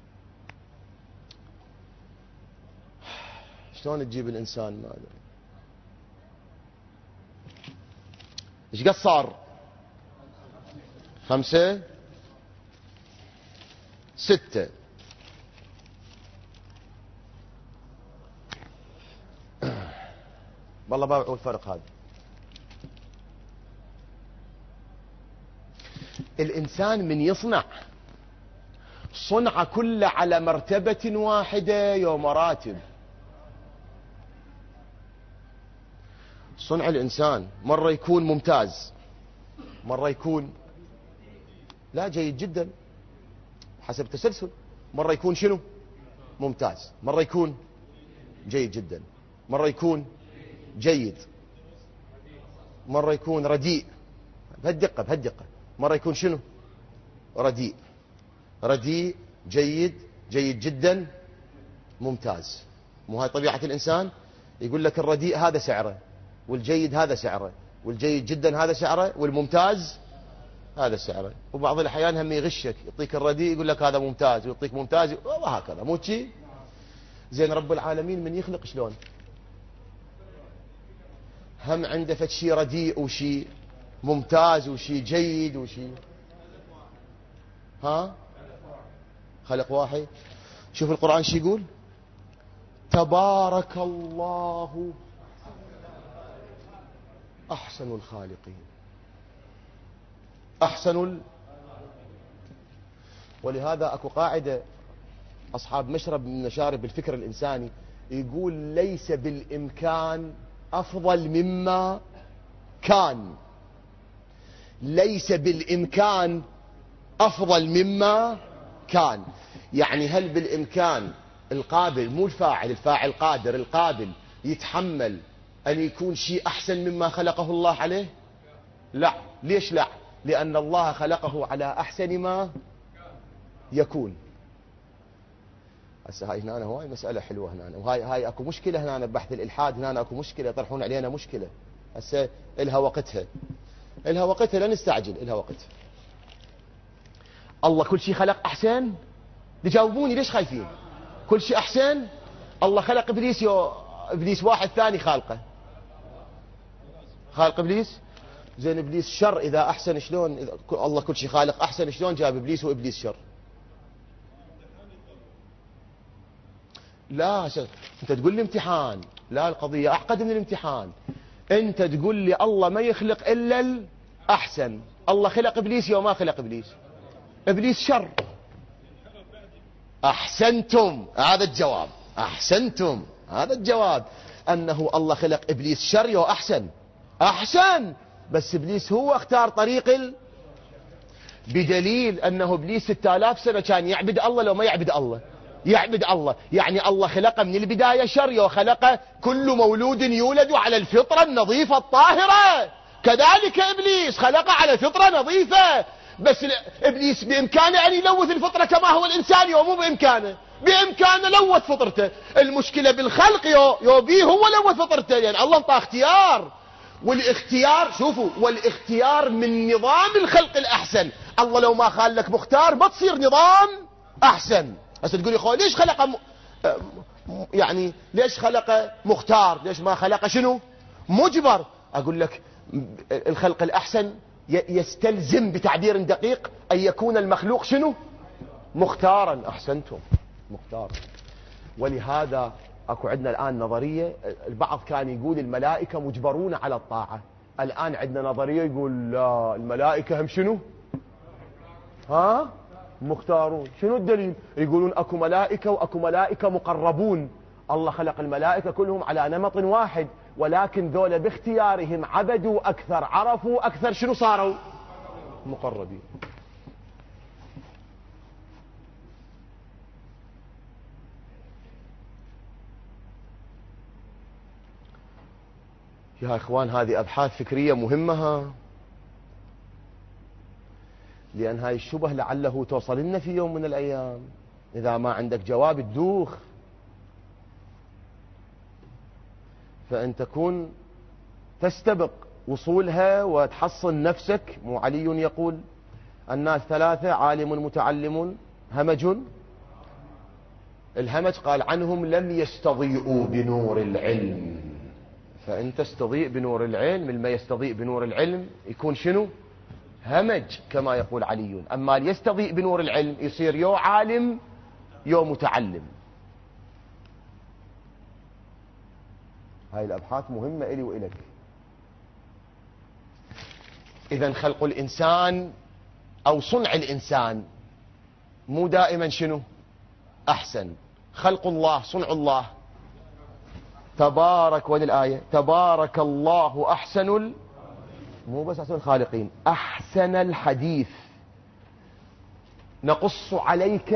شلون تجيب الإنسان، ما أدري. إيش قد صار؟ 5 6. والله ما بعرف الفرق هذا. الإنسان من يصنع صنع كله على مرتبة واحدة يوم مراتب. صنع الإنسان مرة يكون ممتاز، مرة يكون لا جيد جدا حسب التسلسل. مرة يكون شنو؟ ممتاز. مرة يكون جيد جدا. مرة يكون جيد. مرة يكون رديء. بهالدقة بهالدقة. مرة يكون شنو؟ رديء. رديء، جيد، جيد جدا، ممتاز. مو هاي طبيعة الإنسان؟ يقول لك الرديء هذا سعره، والجيد هذا سعره، والجيد جدا هذا سعره، والممتاز هذا سعره. وبعض الأحيان هم يغشك، يعطيك الرديء يقول لك هذا ممتاز، ويعطيك ممتاز وهكذا. مو شيء زين؟ رب العالمين من يخلق شلون؟ هم عنده فد شيء رديء وشيء ممتاز وشيء جيد وشيء ها خلق واحد. شوف القرآن شو يقول؟ تبارك الله أحسن الخالقين. ولهذا أكو قاعدة أصحاب مشرب من مشارب الفكر الإنساني يقول ليس بالإمكان أفضل مما كان. ليس بالإمكان أفضل مما كان. يعني هل بالإمكان القابل، مو الفاعل، الفاعل قادر، القابل يتحمل أن يكون شيء أحسن مما خلقه الله عليه؟ لا. ليش لا؟ لأن الله خلقه على أحسن ما يكون. هسه هاي هنا هواي مسألة حلوة هنا، وهاي اكو مشكلة هنا ببحث الإلحاد. هنا اكو مشكلة يطرحون علينا مشكلة. هسه إلها وقتها، إلها وقتها، لا نستعجل، إلها وقتها. الله كل شيء خلق أحسن؟ تجاوبوني ليش خايفين؟ كل شيء أحسن. الله خلق إبليس، إبليس واحد ثاني خالقه، خالق إبليس. زين إبليس شر إذا أحسن شلون؟ إذا الله كل شيء خالق أحسن شلون جاب إبليس وإبليس شر؟ لا أنت تقول لي امتحان، لا القضية أعقد من الامتحان. أنت تقول لي الله ما يخلق إلا الأحسن، الله خلق إبليس يوم ما خلق إبليس؟ إبليس شر. أحسنتم، هذا الجواب، أحسنتم، هذا الجواب، أنه الله خلق إبليس شر يو أحسن. أحسن، بس إبليس هو اختار طريق بدليل أنه إبليس 6000 سنة كان يعبد الله، لو ما يعبد الله يعبد الله. يعني الله خلقه من البداية شر، يو خلقه كل مولود يولد على الفطرة النظيفة الطاهرة، كذلك إبليس خلقه على فطرة نظيفة. بس إبليس بإمكانه أن يلوث الفطرة كما هو الإنسان، يو مو بإمكانه، بإمكانه لوث فطرته. المشكلة بالخلق يو بيه هو لوث فطرته، يعني الله انطاه اختيار، والاختيار شوفوا، والاختيار من نظام الخلق الأحسن. الله لو ما خالك مختار ما تصير نظام أحسن. هسه تقول لي ليش خلق يعني ليش خلق مختار، ليش ما خلق شنو مجبر؟ أقول لك الخلق الأحسن يستلزم بتعبير دقيق أن يكون المخلوق شنو مختارا. أحسنتم، مختار. ولهذا أكو عندنا الآن نظرية، البعض كان يقول الملائكة مجبرون على الطاعة، الآن عندنا نظرية يقول لا، الملائكة هم شنو مختارون. شنو الدليل؟ يقولون أكو ملائكة وأكو ملائكة مقربون. الله خلق الملائكة كلهم على نمط واحد، ولكن ذولا باختيارهم عبدوا أكثر، عرفوا أكثر، شنو صاروا مقربين. يا إخوان هذه أبحاث فكرية مهمة، لأن هاي الشبه لعله توصل لنا في يوم من الأيام. إذا ما عندك جواب تدوخ، فأن تكون تستبق وصولها وتحصن نفسك. مو علي يقول الناس ثلاثة: عالم متعلم همج. الهمج قال عنهم لم يستضيئوا بنور العلم، فأن تستضيء بنور العلم، لما يستضيء بنور العلم يكون شنو همج كما يقول علي. أما يستضيء بنور العلم يصير يو عالم يو متعلم. هاي الأبحاث مهمة إلي وإلك. إذن خلق الإنسان أو صنع الإنسان مو دائما شنو أحسن. خلق الله، صنع الله، تبارك، وين الآية؟ تبارك الله أحسن مو بس أحسن الخالقين، أحسن الحديث نقص عليك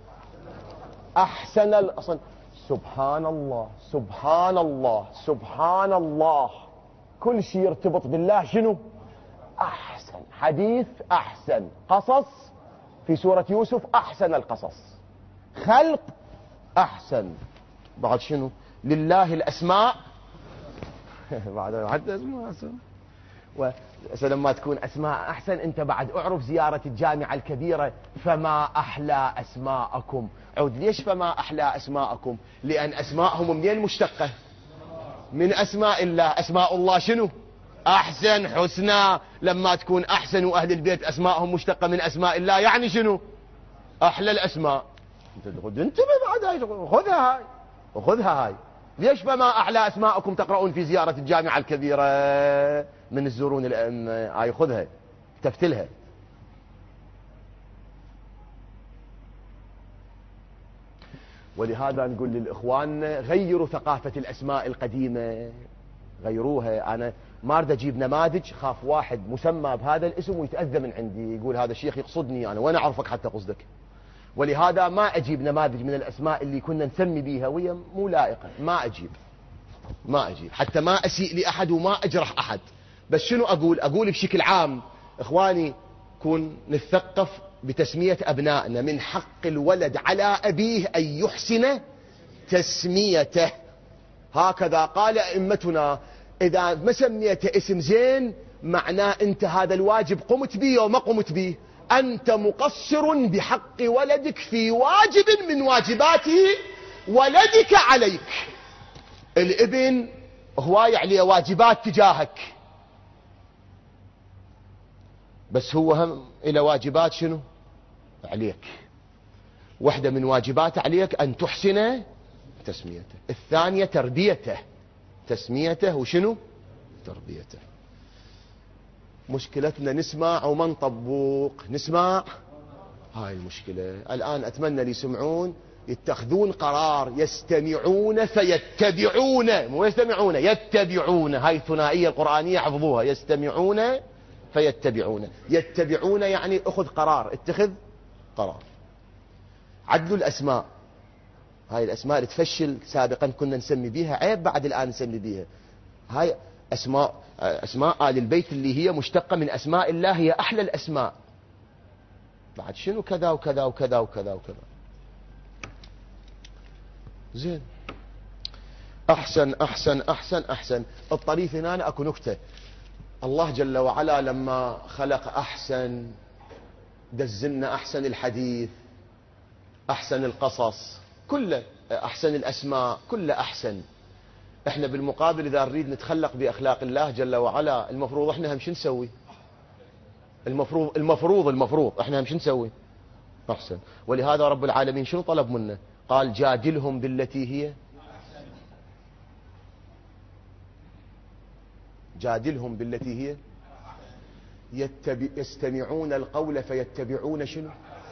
أحسن الأصل. سبحان الله، سبحان الله، سبحان الله، كل شيء يرتبط بالله شنو أحسن. حديث أحسن، قصص في سورة يوسف أحسن القصص، خلق أحسن. بعد شنو لله الأسماء بعد حتى اسماء لما تكون أسماء أحسن أنت بعد أعرف زيارة الجامعة الكبيرة. فما أحلى أسماءكم. عود ليش فما أحلى أسماءكم؟ لأن أسماءهم منين مشتقة؟ من أسماء الله. أسماء الله شنو أحسن، حسنى. لما تكون أحسن وأهل البيت أسماءهم مشتقة من أسماء الله، يعني شنو أحلى الأسماء. انتبه بعد هاي، خذها هاي وخذها هاي. ليش فما أحلى أسماءكم تقرؤون في زيارة الجامعة الكبيرة من الزورون الأئمة؟ هاي خذها تفتلها. ولهذا نقول للإخوان غيروا ثقافة الأسماء القديمة، غيروها. أنا ما أريد أجيب نماذج، خاف واحد مسمى بهذا الاسم ويتأذى من عندي، يقول هذا الشيخ يقصدني أنا، وأنا أعرفك حتى قصدك. ولهذا ما أجيب نماذج من الأسماء اللي كنا نسمي بيها وهي مو لائقة، ما أجيب حتى ما أسيء لأحد وما أجرح أحد. بس شنو أقول بشكل عام إخواني كون نتثقف بتسمية أبنائنا. من حق الولد على أبيه أن يحسن تسميته، هكذا قال أئمتنا. إذا ما سميته اسم زين معناه أنت هذا الواجب قمت به وما قمت به، أنت مقصر بحق ولدك في واجب من واجباته ولدك عليك. الابن هواي عليه واجبات تجاهك، بس هو هم إلى واجبات شنو عليك. واحدة من واجبات عليك أن تحسن تسميته، الثانية تربيته، تسميته وشنو تربيته. مشكلتنا نسمع وما نطبق، نسمع، هاي المشكلة. الآن أتمنى لي يسمعون، يتخذون قرار، يستمعون فيتبعون، مو يستمعون يتبعون، هاي الثنائية القرآنية حفظوها، يستمعون فيتبعون. يتبعون يعني أخذ قرار، اتخذ قرار. عدلوا الأسماء، هاي الأسماء اللي تفشل سابقا كنا نسمي بيها، عيب بعد الآن نسمي بيها. هاي أسماء آل البيت اللي هي مشتقة من أسماء الله، هي أحلى الأسماء. بعد شنو كذا وكذا وكذا وكذا وكذا. زين، أحسن أحسن أحسن أحسن. الطريف هنا أكو نكتة. الله جل وعلا لما خلق أحسن، دزلنا أحسن الحديث، أحسن القصص، كله أحسن الأسماء، كله أحسن. احنا بالمقابل إذا نريد نتخلق بأخلاق الله جل وعلا، المفروض احنا هم شو نسوي؟ المفروض احنا هم شو نسوي؟ أحسن. ولهذا رب العالمين شنو طلب منا؟ قال جادلهم بالتي هي، جادلهم بالتي هي يستمعون القول فيتبعون شنو؟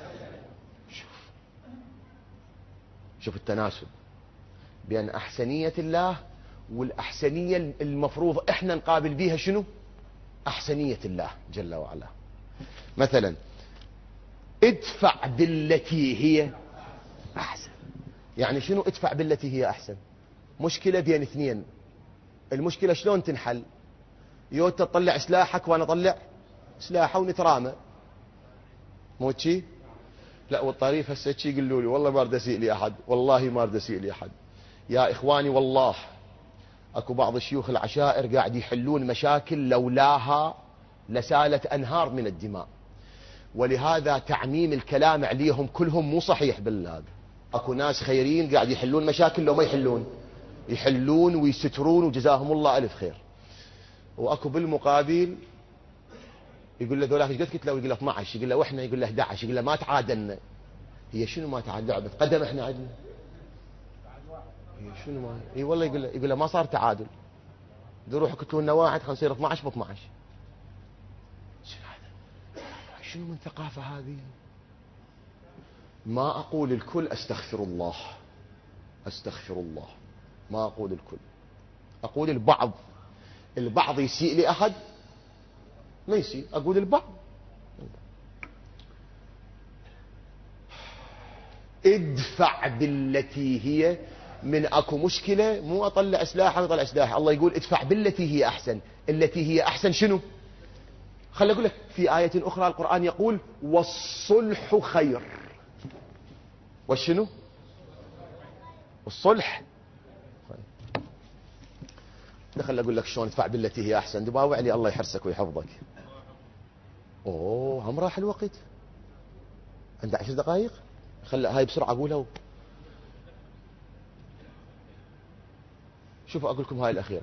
شوف التناسب بين أحسنية الله والأحسنية المفروض احنا نقابل بيها شنو؟ أحسنية الله جل وعلا. مثلا ادفع بالتي هي أحسن، يعني شنو ادفع بالتي هي أحسن؟ مشكلة بين اثنين، المشكلة شلون تنحل؟ يوتا تطلع سلاحك وانا اطلع سلاحه ونترامى، مو شي؟ لا، والطريف هسه شي يقولوا لي والله ما اريد اسيء لي احد، والله ما اريد اسيء لي احد يا اخواني. والله اكو بعض الشيوخ العشائر قاعد يحلون مشاكل لولاها لسالت انهار من الدماء، ولهذا تعميم الكلام عليهم كلهم مو صحيح بالهذا. اكو ناس خيرين قاعد يحلون مشاكل، لو ما يحلون ويسترون وجزاهم الله الف خير. واكو بالمقابل يقول له ذولاك ايش قلت له؟ يقول له 12، يقول له واحنا، يقول له 11، يقول له ما تعادلنا. هي شنو ما تعادل؟ لعبة قدم احنا عندنا، هي شنو ما اي والله. يقول له ما صار تعادل، روحوا كتلوا لنا واحد خلينا نصير 12 ب 12. شنو هذا؟ شنو من ثقافة هذه؟ ما اقول الكل، استغفر الله استغفر الله، ما اقول الكل، اقول البعض يسيء لأحد ما يسيء، أقول البعض. ادفع بالتي هي، من أكو مشكلة مو أطلع سلاحه ويطلع سلاحه، الله يقول ادفع بالتي هي أحسن. التي هي أحسن شنو؟ خلي أقول لك في آية أخرى القرآن يقول والصلح خير. والشنو؟ والصلح. دخل أقول لك شلون ادفع بالتي هي أحسن، دباوع علي الله يحرسك ويحفظك. أوه هم راح الوقت، عند 10 دقائق، خلي هاي بسرعة أقولها. شوفوا أقول لكم هاي الأخيرة.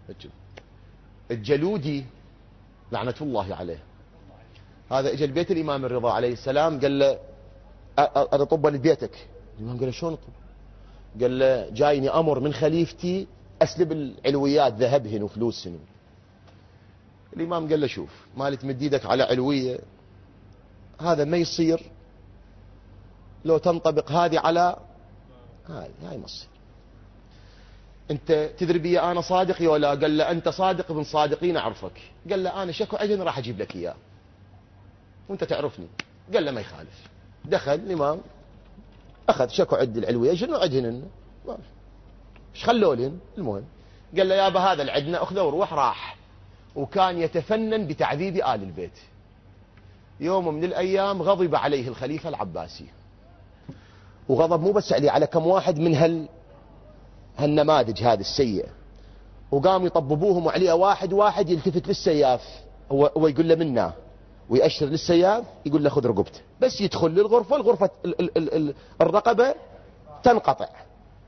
الجلودي لعنة الله عليه، هذا اجى البيت الإمام الرضا عليه السلام، قال له أنا طب لبيتك. الإمام قال له شلون طب؟ قال له جايني أمر من خليفتي أسلب العلويات، ذهبهن وفلوسهن. الإمام قال له شوف، مالي تمد ايدك على علوية، هذا ما يصير لو تنطبق هذه على هاي ما تصير. انت تدري بي انا صادق ولا؟ قال له انت صادق ابن صادقين اعرفك. قال له انا شكو عدن راح اجيب لك اياه وانت تعرفني. قال له ما يخالف. دخل الامام اخذ شكو عد العلوية، شنو عدهن؟ ايش خلوا لهن؟ المهم قال له يابا هذا العدنا اخذه وروح. راح وكان يتفنن بتعذيب آل البيت. يوم من الأيام غضب عليه الخليفة العباسي، وغضب مو بس عليه، على كم واحد من هالنماذج هذه السيئة، وقام يطببوهم عليه واحد واحد، يلتفت للسياف هو يقول له منا، ويأشر للسياف يقول له خذ رقبته، بس يدخل للغرفة، الغرفة الرقبة تنقطع،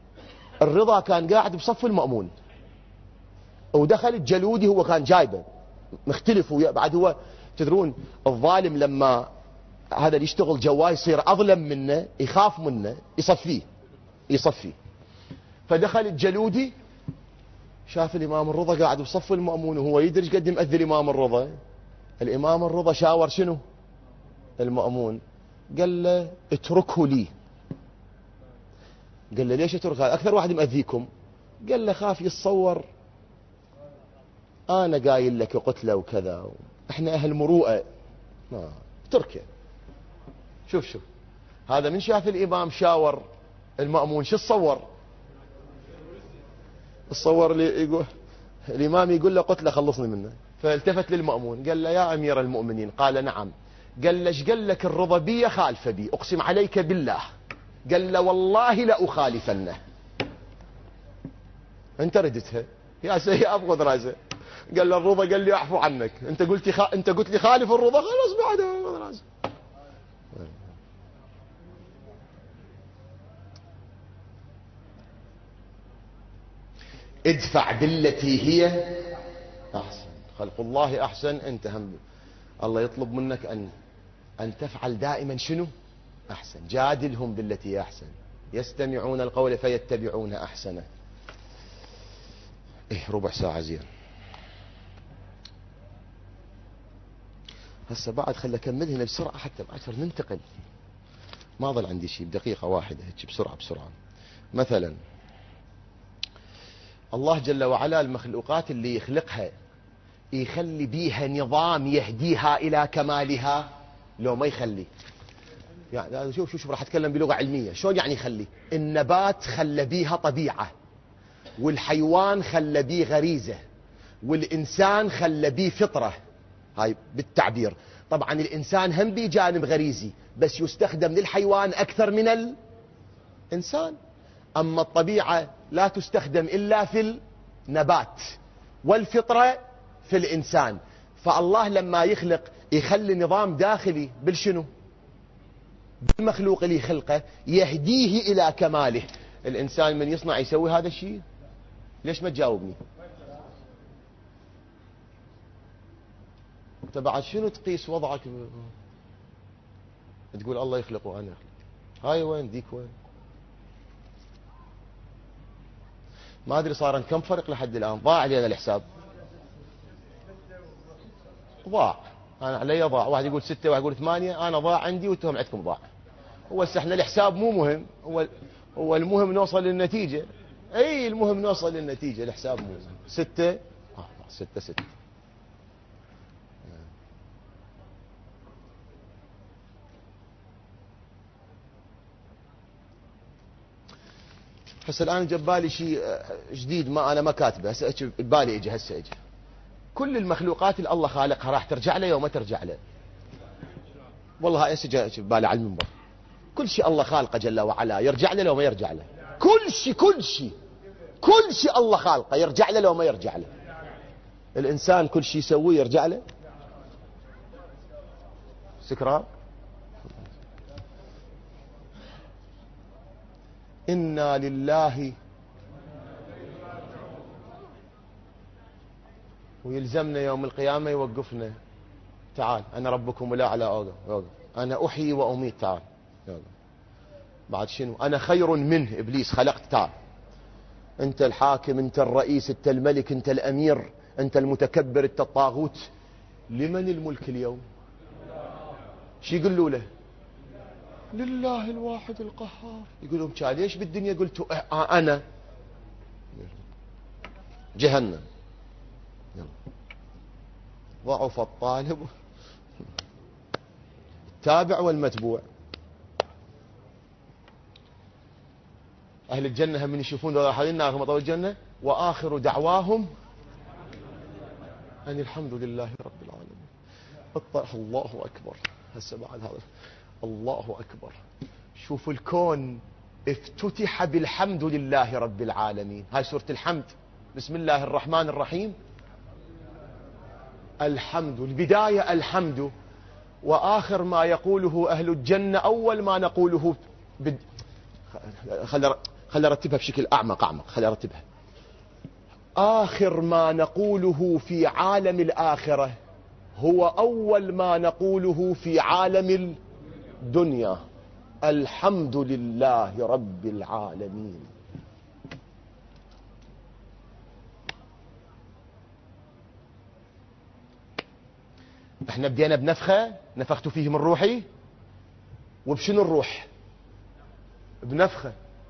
الرضا كان قاعد بصف المأمون، ودخل الجلودي هو كان جايبه مختلف بعد. هو تدرون الظالم لما هذا اللي يشتغل جواه يصير أظلم منه يخاف منه يصفيه. فدخل الجلودي شاف الإمام الرضا قاعد بصف المأمون وهو يدري قد مأذي الإمام الرضا. الإمام الرضا شاور شنو المأمون؟ قال له اتركه لي. قال له ليش اترك هذا أكثر واحد مأذيكم؟ قال له خاف يتصور أنا قايل لك قتله وكذا، احنا أهل مروءة، تركه. شوف هذا من شاف الإمام شاور المأمون شو تصور اللي يقول الإمام يقول له قتله خلصني منه. فالتفت للمأمون قال له يا أمير المؤمنين. قال نعم. قال له ايش قال لك الرضا بي خالف بي؟ أقسم عليك بالله. قال له والله لأخالفنه. انت ردتها يا سيئ أبغض راسه. قال له الرضا قال لي أعفو عنك، انت قلت لي خالف الرضا، خلاص بعدها أبغض راسه. ادفع بالتي هي أحسن. خلق الله أحسن. أنت هم الله يطلب منك أن تفعل دائما شنو أحسن. جادلهم بالتي هي أحسن. يستمعون القول فيتبعون أحسنه. ربع ساعة زين. هسه بعد خلي أكمل هنا بسرعة حتى بعد ننتقل. ما ظل عندي شيء بدقيقة واحدة هيك بسرعة. مثلا الله جل وعلا المخلوقات اللي يخلقها يخلي بيها نظام يهديها إلى كمالها لو ما يخلي. يعني شوف راح أتكلم بلغة علمية. شلون يعني يخلي؟ النبات خلى بيها طبيعة، والحيوان خلى بيه غريزة، والإنسان خلى بيه فطرة. هاي بالتعبير. طبعا الإنسان هم بيه جانب غريزي بس يستخدم للحيوان أكثر من الإنسان. أما الطبيعة لا تستخدم إلا في النبات، والفطرة في الإنسان. فالله لما يخلق يخلي نظام داخلي بالشنو؟ بالمخلوق اللي يخلقه يهديه إلى كماله. الإنسان من يصنع يسوي هذا الشيء؟ ليش ما تجاوبني؟ انت بعد شنو تقيس وضعك؟ تقول الله يخلق وأنا أخلق. هاي وين ديك وين؟ ما أدري صار كم فرق لحد الآن. ضاع علينا الحساب. ضاع. أنا علي ضاع. واحد يقول 6 واحد يقول 8. أنا ضاع عندي وانتم عندكم ضاع. هو احنا الحساب مو مهم. هو المهم نوصل للنتيجة. أي المهم نوصل للنتيجة. الحساب مو 6 6. هسه الآن جبالي شيء جديد أنا ما كاتبه. هسه ببالي اجي. كل المخلوقات اللي الله خالقها راح ترجع له يوم ما ترجع له. والله هسه جاء ببالي على المنبر. كل شيء الله خالقه جل وعلا يرجع له لو ما يرجع له. كل شيء الله خالقه يرجع له لو ما يرجع له. الإنسان كل شيء يسويه يرجع له. سكران. إنا لله ويلزمنا يوم القيامة يوقفنا. تعال أنا ربكم الأعلى. أوقف. أنا أحيي وأميت. تعال. بعد شنو؟ أنا خير منه إبليس خلقت. تعال. أنت الحاكم، أنت الرئيس، أنت الملك، أنت الأمير، أنت المتكبر، أنت الطاغوت. لمن الملك اليوم؟ شو يقولوا له؟ لله الواحد القهار. يقولون ليش بالدنيا قلتوا أنا؟ جهنم. ضعف الطالب التابع والمتبوع. أهل الجنة هم من يشوفون ذول حاضرين نارهم مطوى الجنة وآخر دعواهم أن الحمد لله رب العالمين. الله أكبر. هسه بعد هذا الله أكبر. شوف الكون افتتح بالحمد لله رب العالمين. هاي سورة الحمد. بسم الله الرحمن الرحيم. الحمد. البداية الحمد، وآخر خلي أرتبها بشكل أعمق، خلي أرتبها. آخر ما نقوله في عالم الآخرة هو أول ما نقوله في عالم الدنيا. الحمد لله رب العالمين. احنا بدينا بنفخة، نفخت فيه من روحي. وبشنو الروح؟ بنفخة.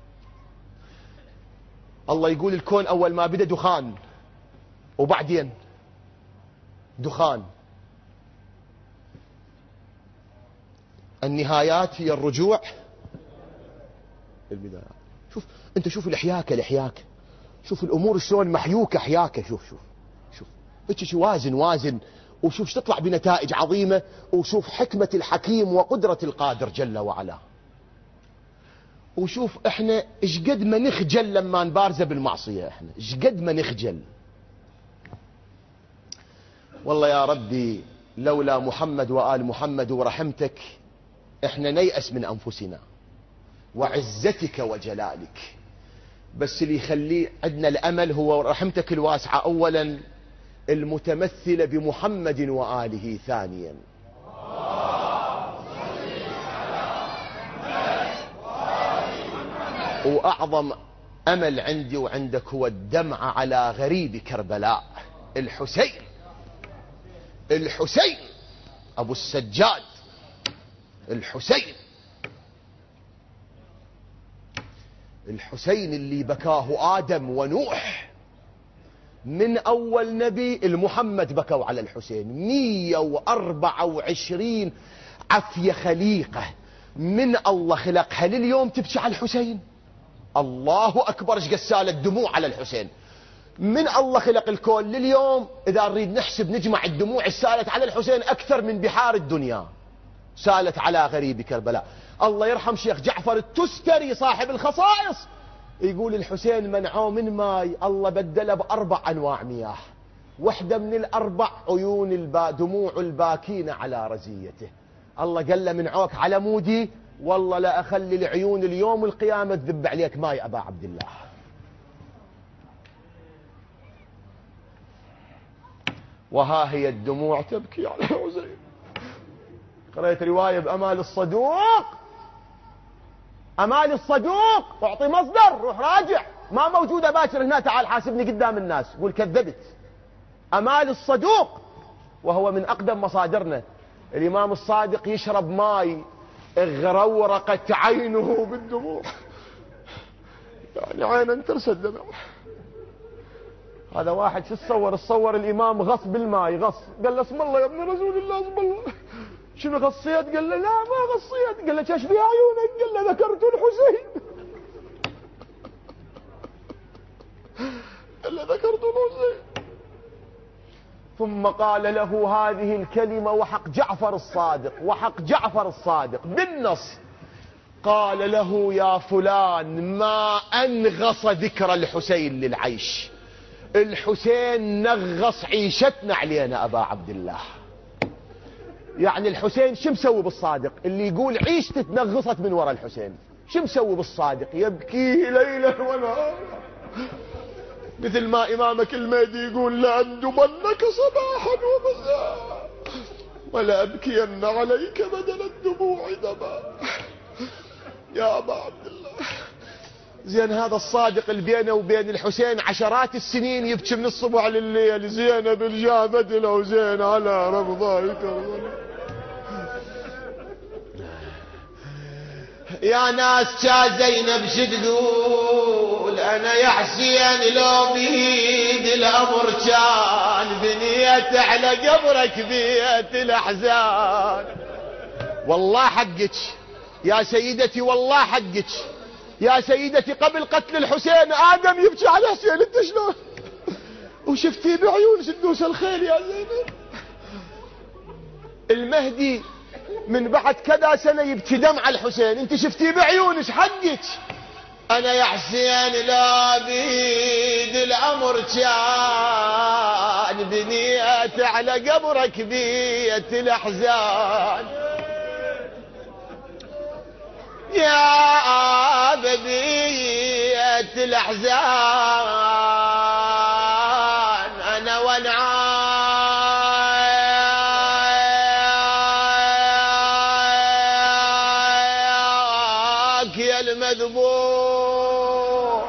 الله يقول الكون أول ما بدأ دخان، وبعدين دخان. النهايات هي الرجوع البدايات. شوف الإحياك. شوف الأمور شلون محيوكة حياكة. شوف هيك وازن وشوف تطلع بنتائج عظيمة. وشوف حكمة الحكيم وقدرة القادر جل وعلا. وشوف احنا ايش قد ما نخجل لما نبارزه بالمعصية. احنا ايش قد ما نخجل. والله يا ربي لولا محمد وآل محمد ورحمتك احنا نيأس من انفسنا وعزتك وجلالك. بس اللي يخلي عندنا الامل هو رحمتك الواسعة اولا، المتمثلة بمحمد وآله ثانيا. وأعظم أمل عندي وعندك هو الدمع على غريب كربلاء، الحسين أبو السجاد، الحسين اللي بكاه آدم ونوح. من أول نبي المحمد بكوا على الحسين. 124 عفية خليقة من الله خلقها لليوم تبكي على الحسين. الله أكبر ايش قد سالت دموع على الحسين. من الله خلق الكون لليوم إذا نريد نحسب نجمع الدموع السالت على الحسين أكثر من بحار الدنيا سالت على غريب كربلاء. الله يرحم شيخ جعفر التستري صاحب الخصائص يقول الحسين منعوه من ماي الله بدله بأربع أنواع مياه. واحدة من الأربع عيون دموع الباكين على رزيته. الله قال له منعوك على مودي والله لا أخلي العيون اليوم القيامة تذب عليك ماي أبا عبد الله. وها هي الدموع تبكي على الحسين. قرأت رواية بأمال الصدوق. أمال الصدوق أعطي مصدر روح راجع ما موجودة باكر هنا تعال حاسبني قدام الناس قول كذبت. أمال الصدوق وهو من أقدم مصادرنا. الإمام الصادق يشرب ماي اغرورقت عينه بالدموع يعني عينا ترسل دمع. هذا واحد شو تصور الإمام غص بالماي غص قال له اسم الله يا ابن رسول الله اسم الله. شنو غصيت؟ قال له لا ما غصيت. قال له كشف عيونك؟ قال له ذكرت الحسين. قال له ذكرت الحسين. ثم قال له هذه الكلمة وحق جعفر الصادق بالنص. قال له يا فلان ما أنغص ذكر الحسين للعيش. الحسين نغص عيشتنا علينا أبا عبد الله. يعني الحسين شو مسوي بالصادق اللي يقول عيشتي تنغصت من وراء الحسين؟ شو مسوي بالصادق؟ يبكيه ليلا ونهارا مثل ما إمامك المهدي يقول لأندبنك صباحا ومساء ولأبكين عليك بدل الدموع دما. يا أبا عبد الله زين هذا الصادق اللي بينه وبين الحسين عشرات السنين يبكي من الصبح لليل. زينب الجابت له زين على رمضائك يا ناس كا زينب شتقول انا يا حسين لو بيد الامر كان بنيت على قبرك بيت الاحزان. والله حقك يا سيدتي والله حقك يا سيدتي. قبل قتل الحسين آدم يبكي على حسين انت شلون وشفتي بعيون سدوس الخيل يا زينب. المهدي من بعد كذا سنة يبكي دمع الحسين انت شفتي بعيونك حقك. انا يا حسين لا بيد الامر كان بنيت على قبرك بيت الاحزان. يا بديع الأحزان أنا ونعاك يا المذبوح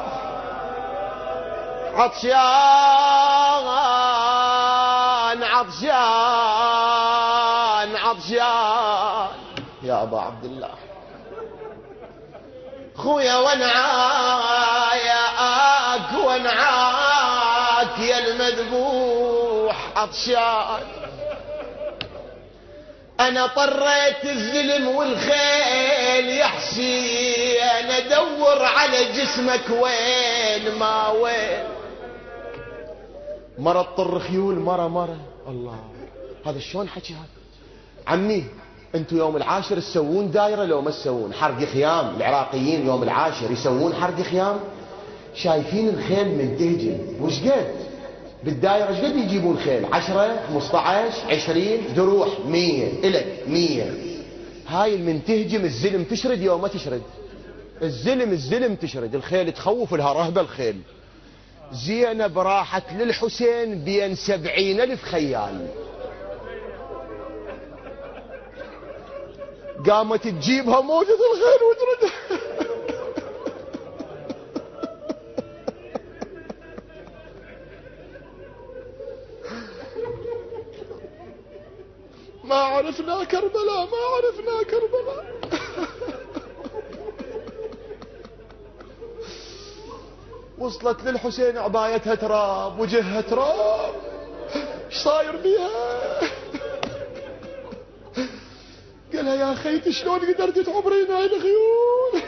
عطشان عطشان عطشان يا أبا عبد الله خويا ونعاك ونعاك يا المذبوح عطشان أنا طريت الزلم والخيل يا حسين أدور على جسمك وين ما وين مرة تطر خيول مرة الله هذا شلون حكي هذا عمي انتوا يوم العاشر تسوون دايرة لو ما تسوون حرق خيام العراقيين يوم العاشر يسوون حرق خيام شايفين الخيل من تهجم وش قد بالدايرة ايش قد يجيبون خيل 10 15 20 دروح 100 إلك 100 هاي المنتهجم الزلم تشرد يوم ما تشرد الزلم تشرد الخيل تخوف لها رهبة الخيل زينب راحت للحسين بين 70,000 خيال قامت تجيبها موجة الخيل وترد ما عرفنا كربلاء وصلت للحسين عبايتها تراب وجهها تراب ايش صاير بيها قالها يا خيتي شلون قدرت تعبرين هاي الخيول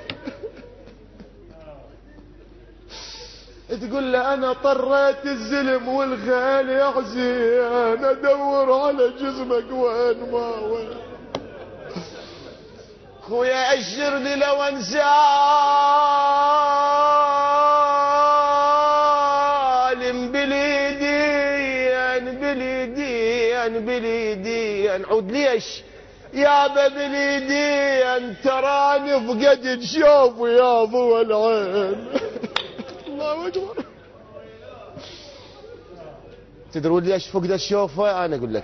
تقول له انا طريت الزلم والخيل يا حسين ادور على جسمك وين ما وين خويا اشرني لو انسالم بليدي عود ليش يابا بليدي تراني فقدت شوف يا ضوى العين الله أكبر تدرون ليش فقد الشوفة أنا أقول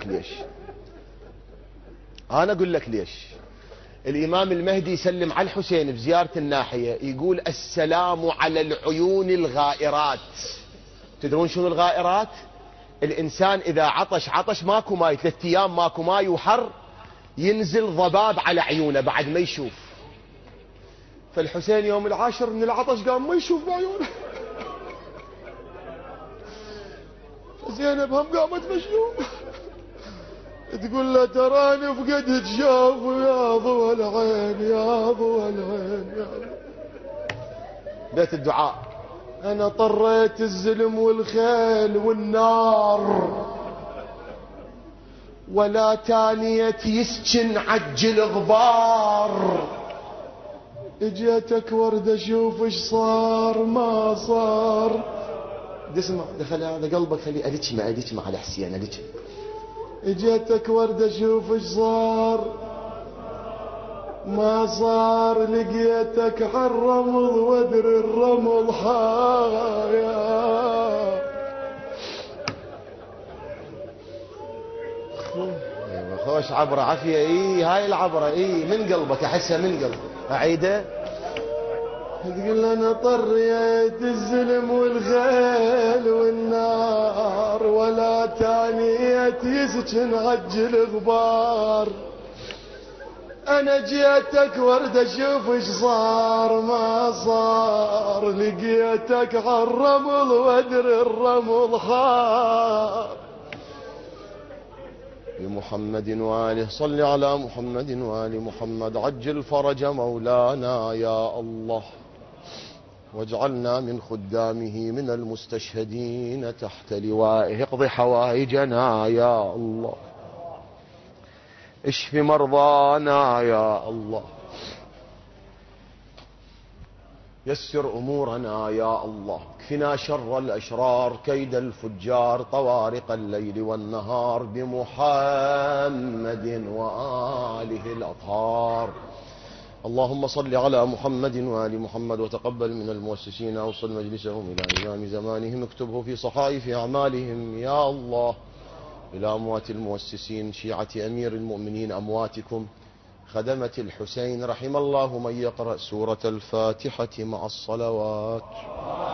لك ليش الإمام المهدي يسلم على الحسين بزيارة الناحية يقول السلام على العيون الغائرات تدرون شنو الغائرات الإنسان إذا عطش ماكو ماي 3 أيام ماكو ماي وحر ينزل ضباب على عيونه بعد ما يشوف فالحسين يوم العاشر من العطش قام ما يشوف بعيونه زينب هم قامت مشلوم تقول له تراني فقدت شوف يا ضوى العين يا ضوى العين يا بيت الدعاء انا طريت الزلم والخيل والنار ولا تانية يسكن عجل غبار اجيتك ورد اشوف ايش صار ما صار اسمع دخل هذا قلبك خليه اديك مع الحسين اديك اجيتك ورد اشوف ايش صار ما صار لقيتك حالرمل وادري الرمل حايا خوش عبرة عافية هاي العبرة من قلبك احسها من قلبك اعيده تقول انا طريت الزلم والخيل والنار ولا تانيت يسكن عجل غبار انا جيتك ورد اشوف ايش صار ما صار لقيتك عالرمل وادري الرمل خار بمحمد وآله صل على محمد وآل محمد عجل فرج مولانا يا الله واجعلنا من خدامه من المستشهدين تحت لوائه اقض حوائجنا يا الله اشف مرضانا يا الله يسر أمورنا يا الله اكفنا شر الأشرار كيد الفجار طوارق الليل والنهار بمحمد وآله الأطهار اللهم صل على محمد وآل محمد وتقبل من المؤسسين أوصل مجلسهم إلى إمام زمانهم اكتبه في صحائف أعمالهم يا الله. إلى أموات المؤسسين شيعة أمير المؤمنين أمواتكم خدمة الحسين رحم الله من يقرأ سورة الفاتحة مع الصلوات.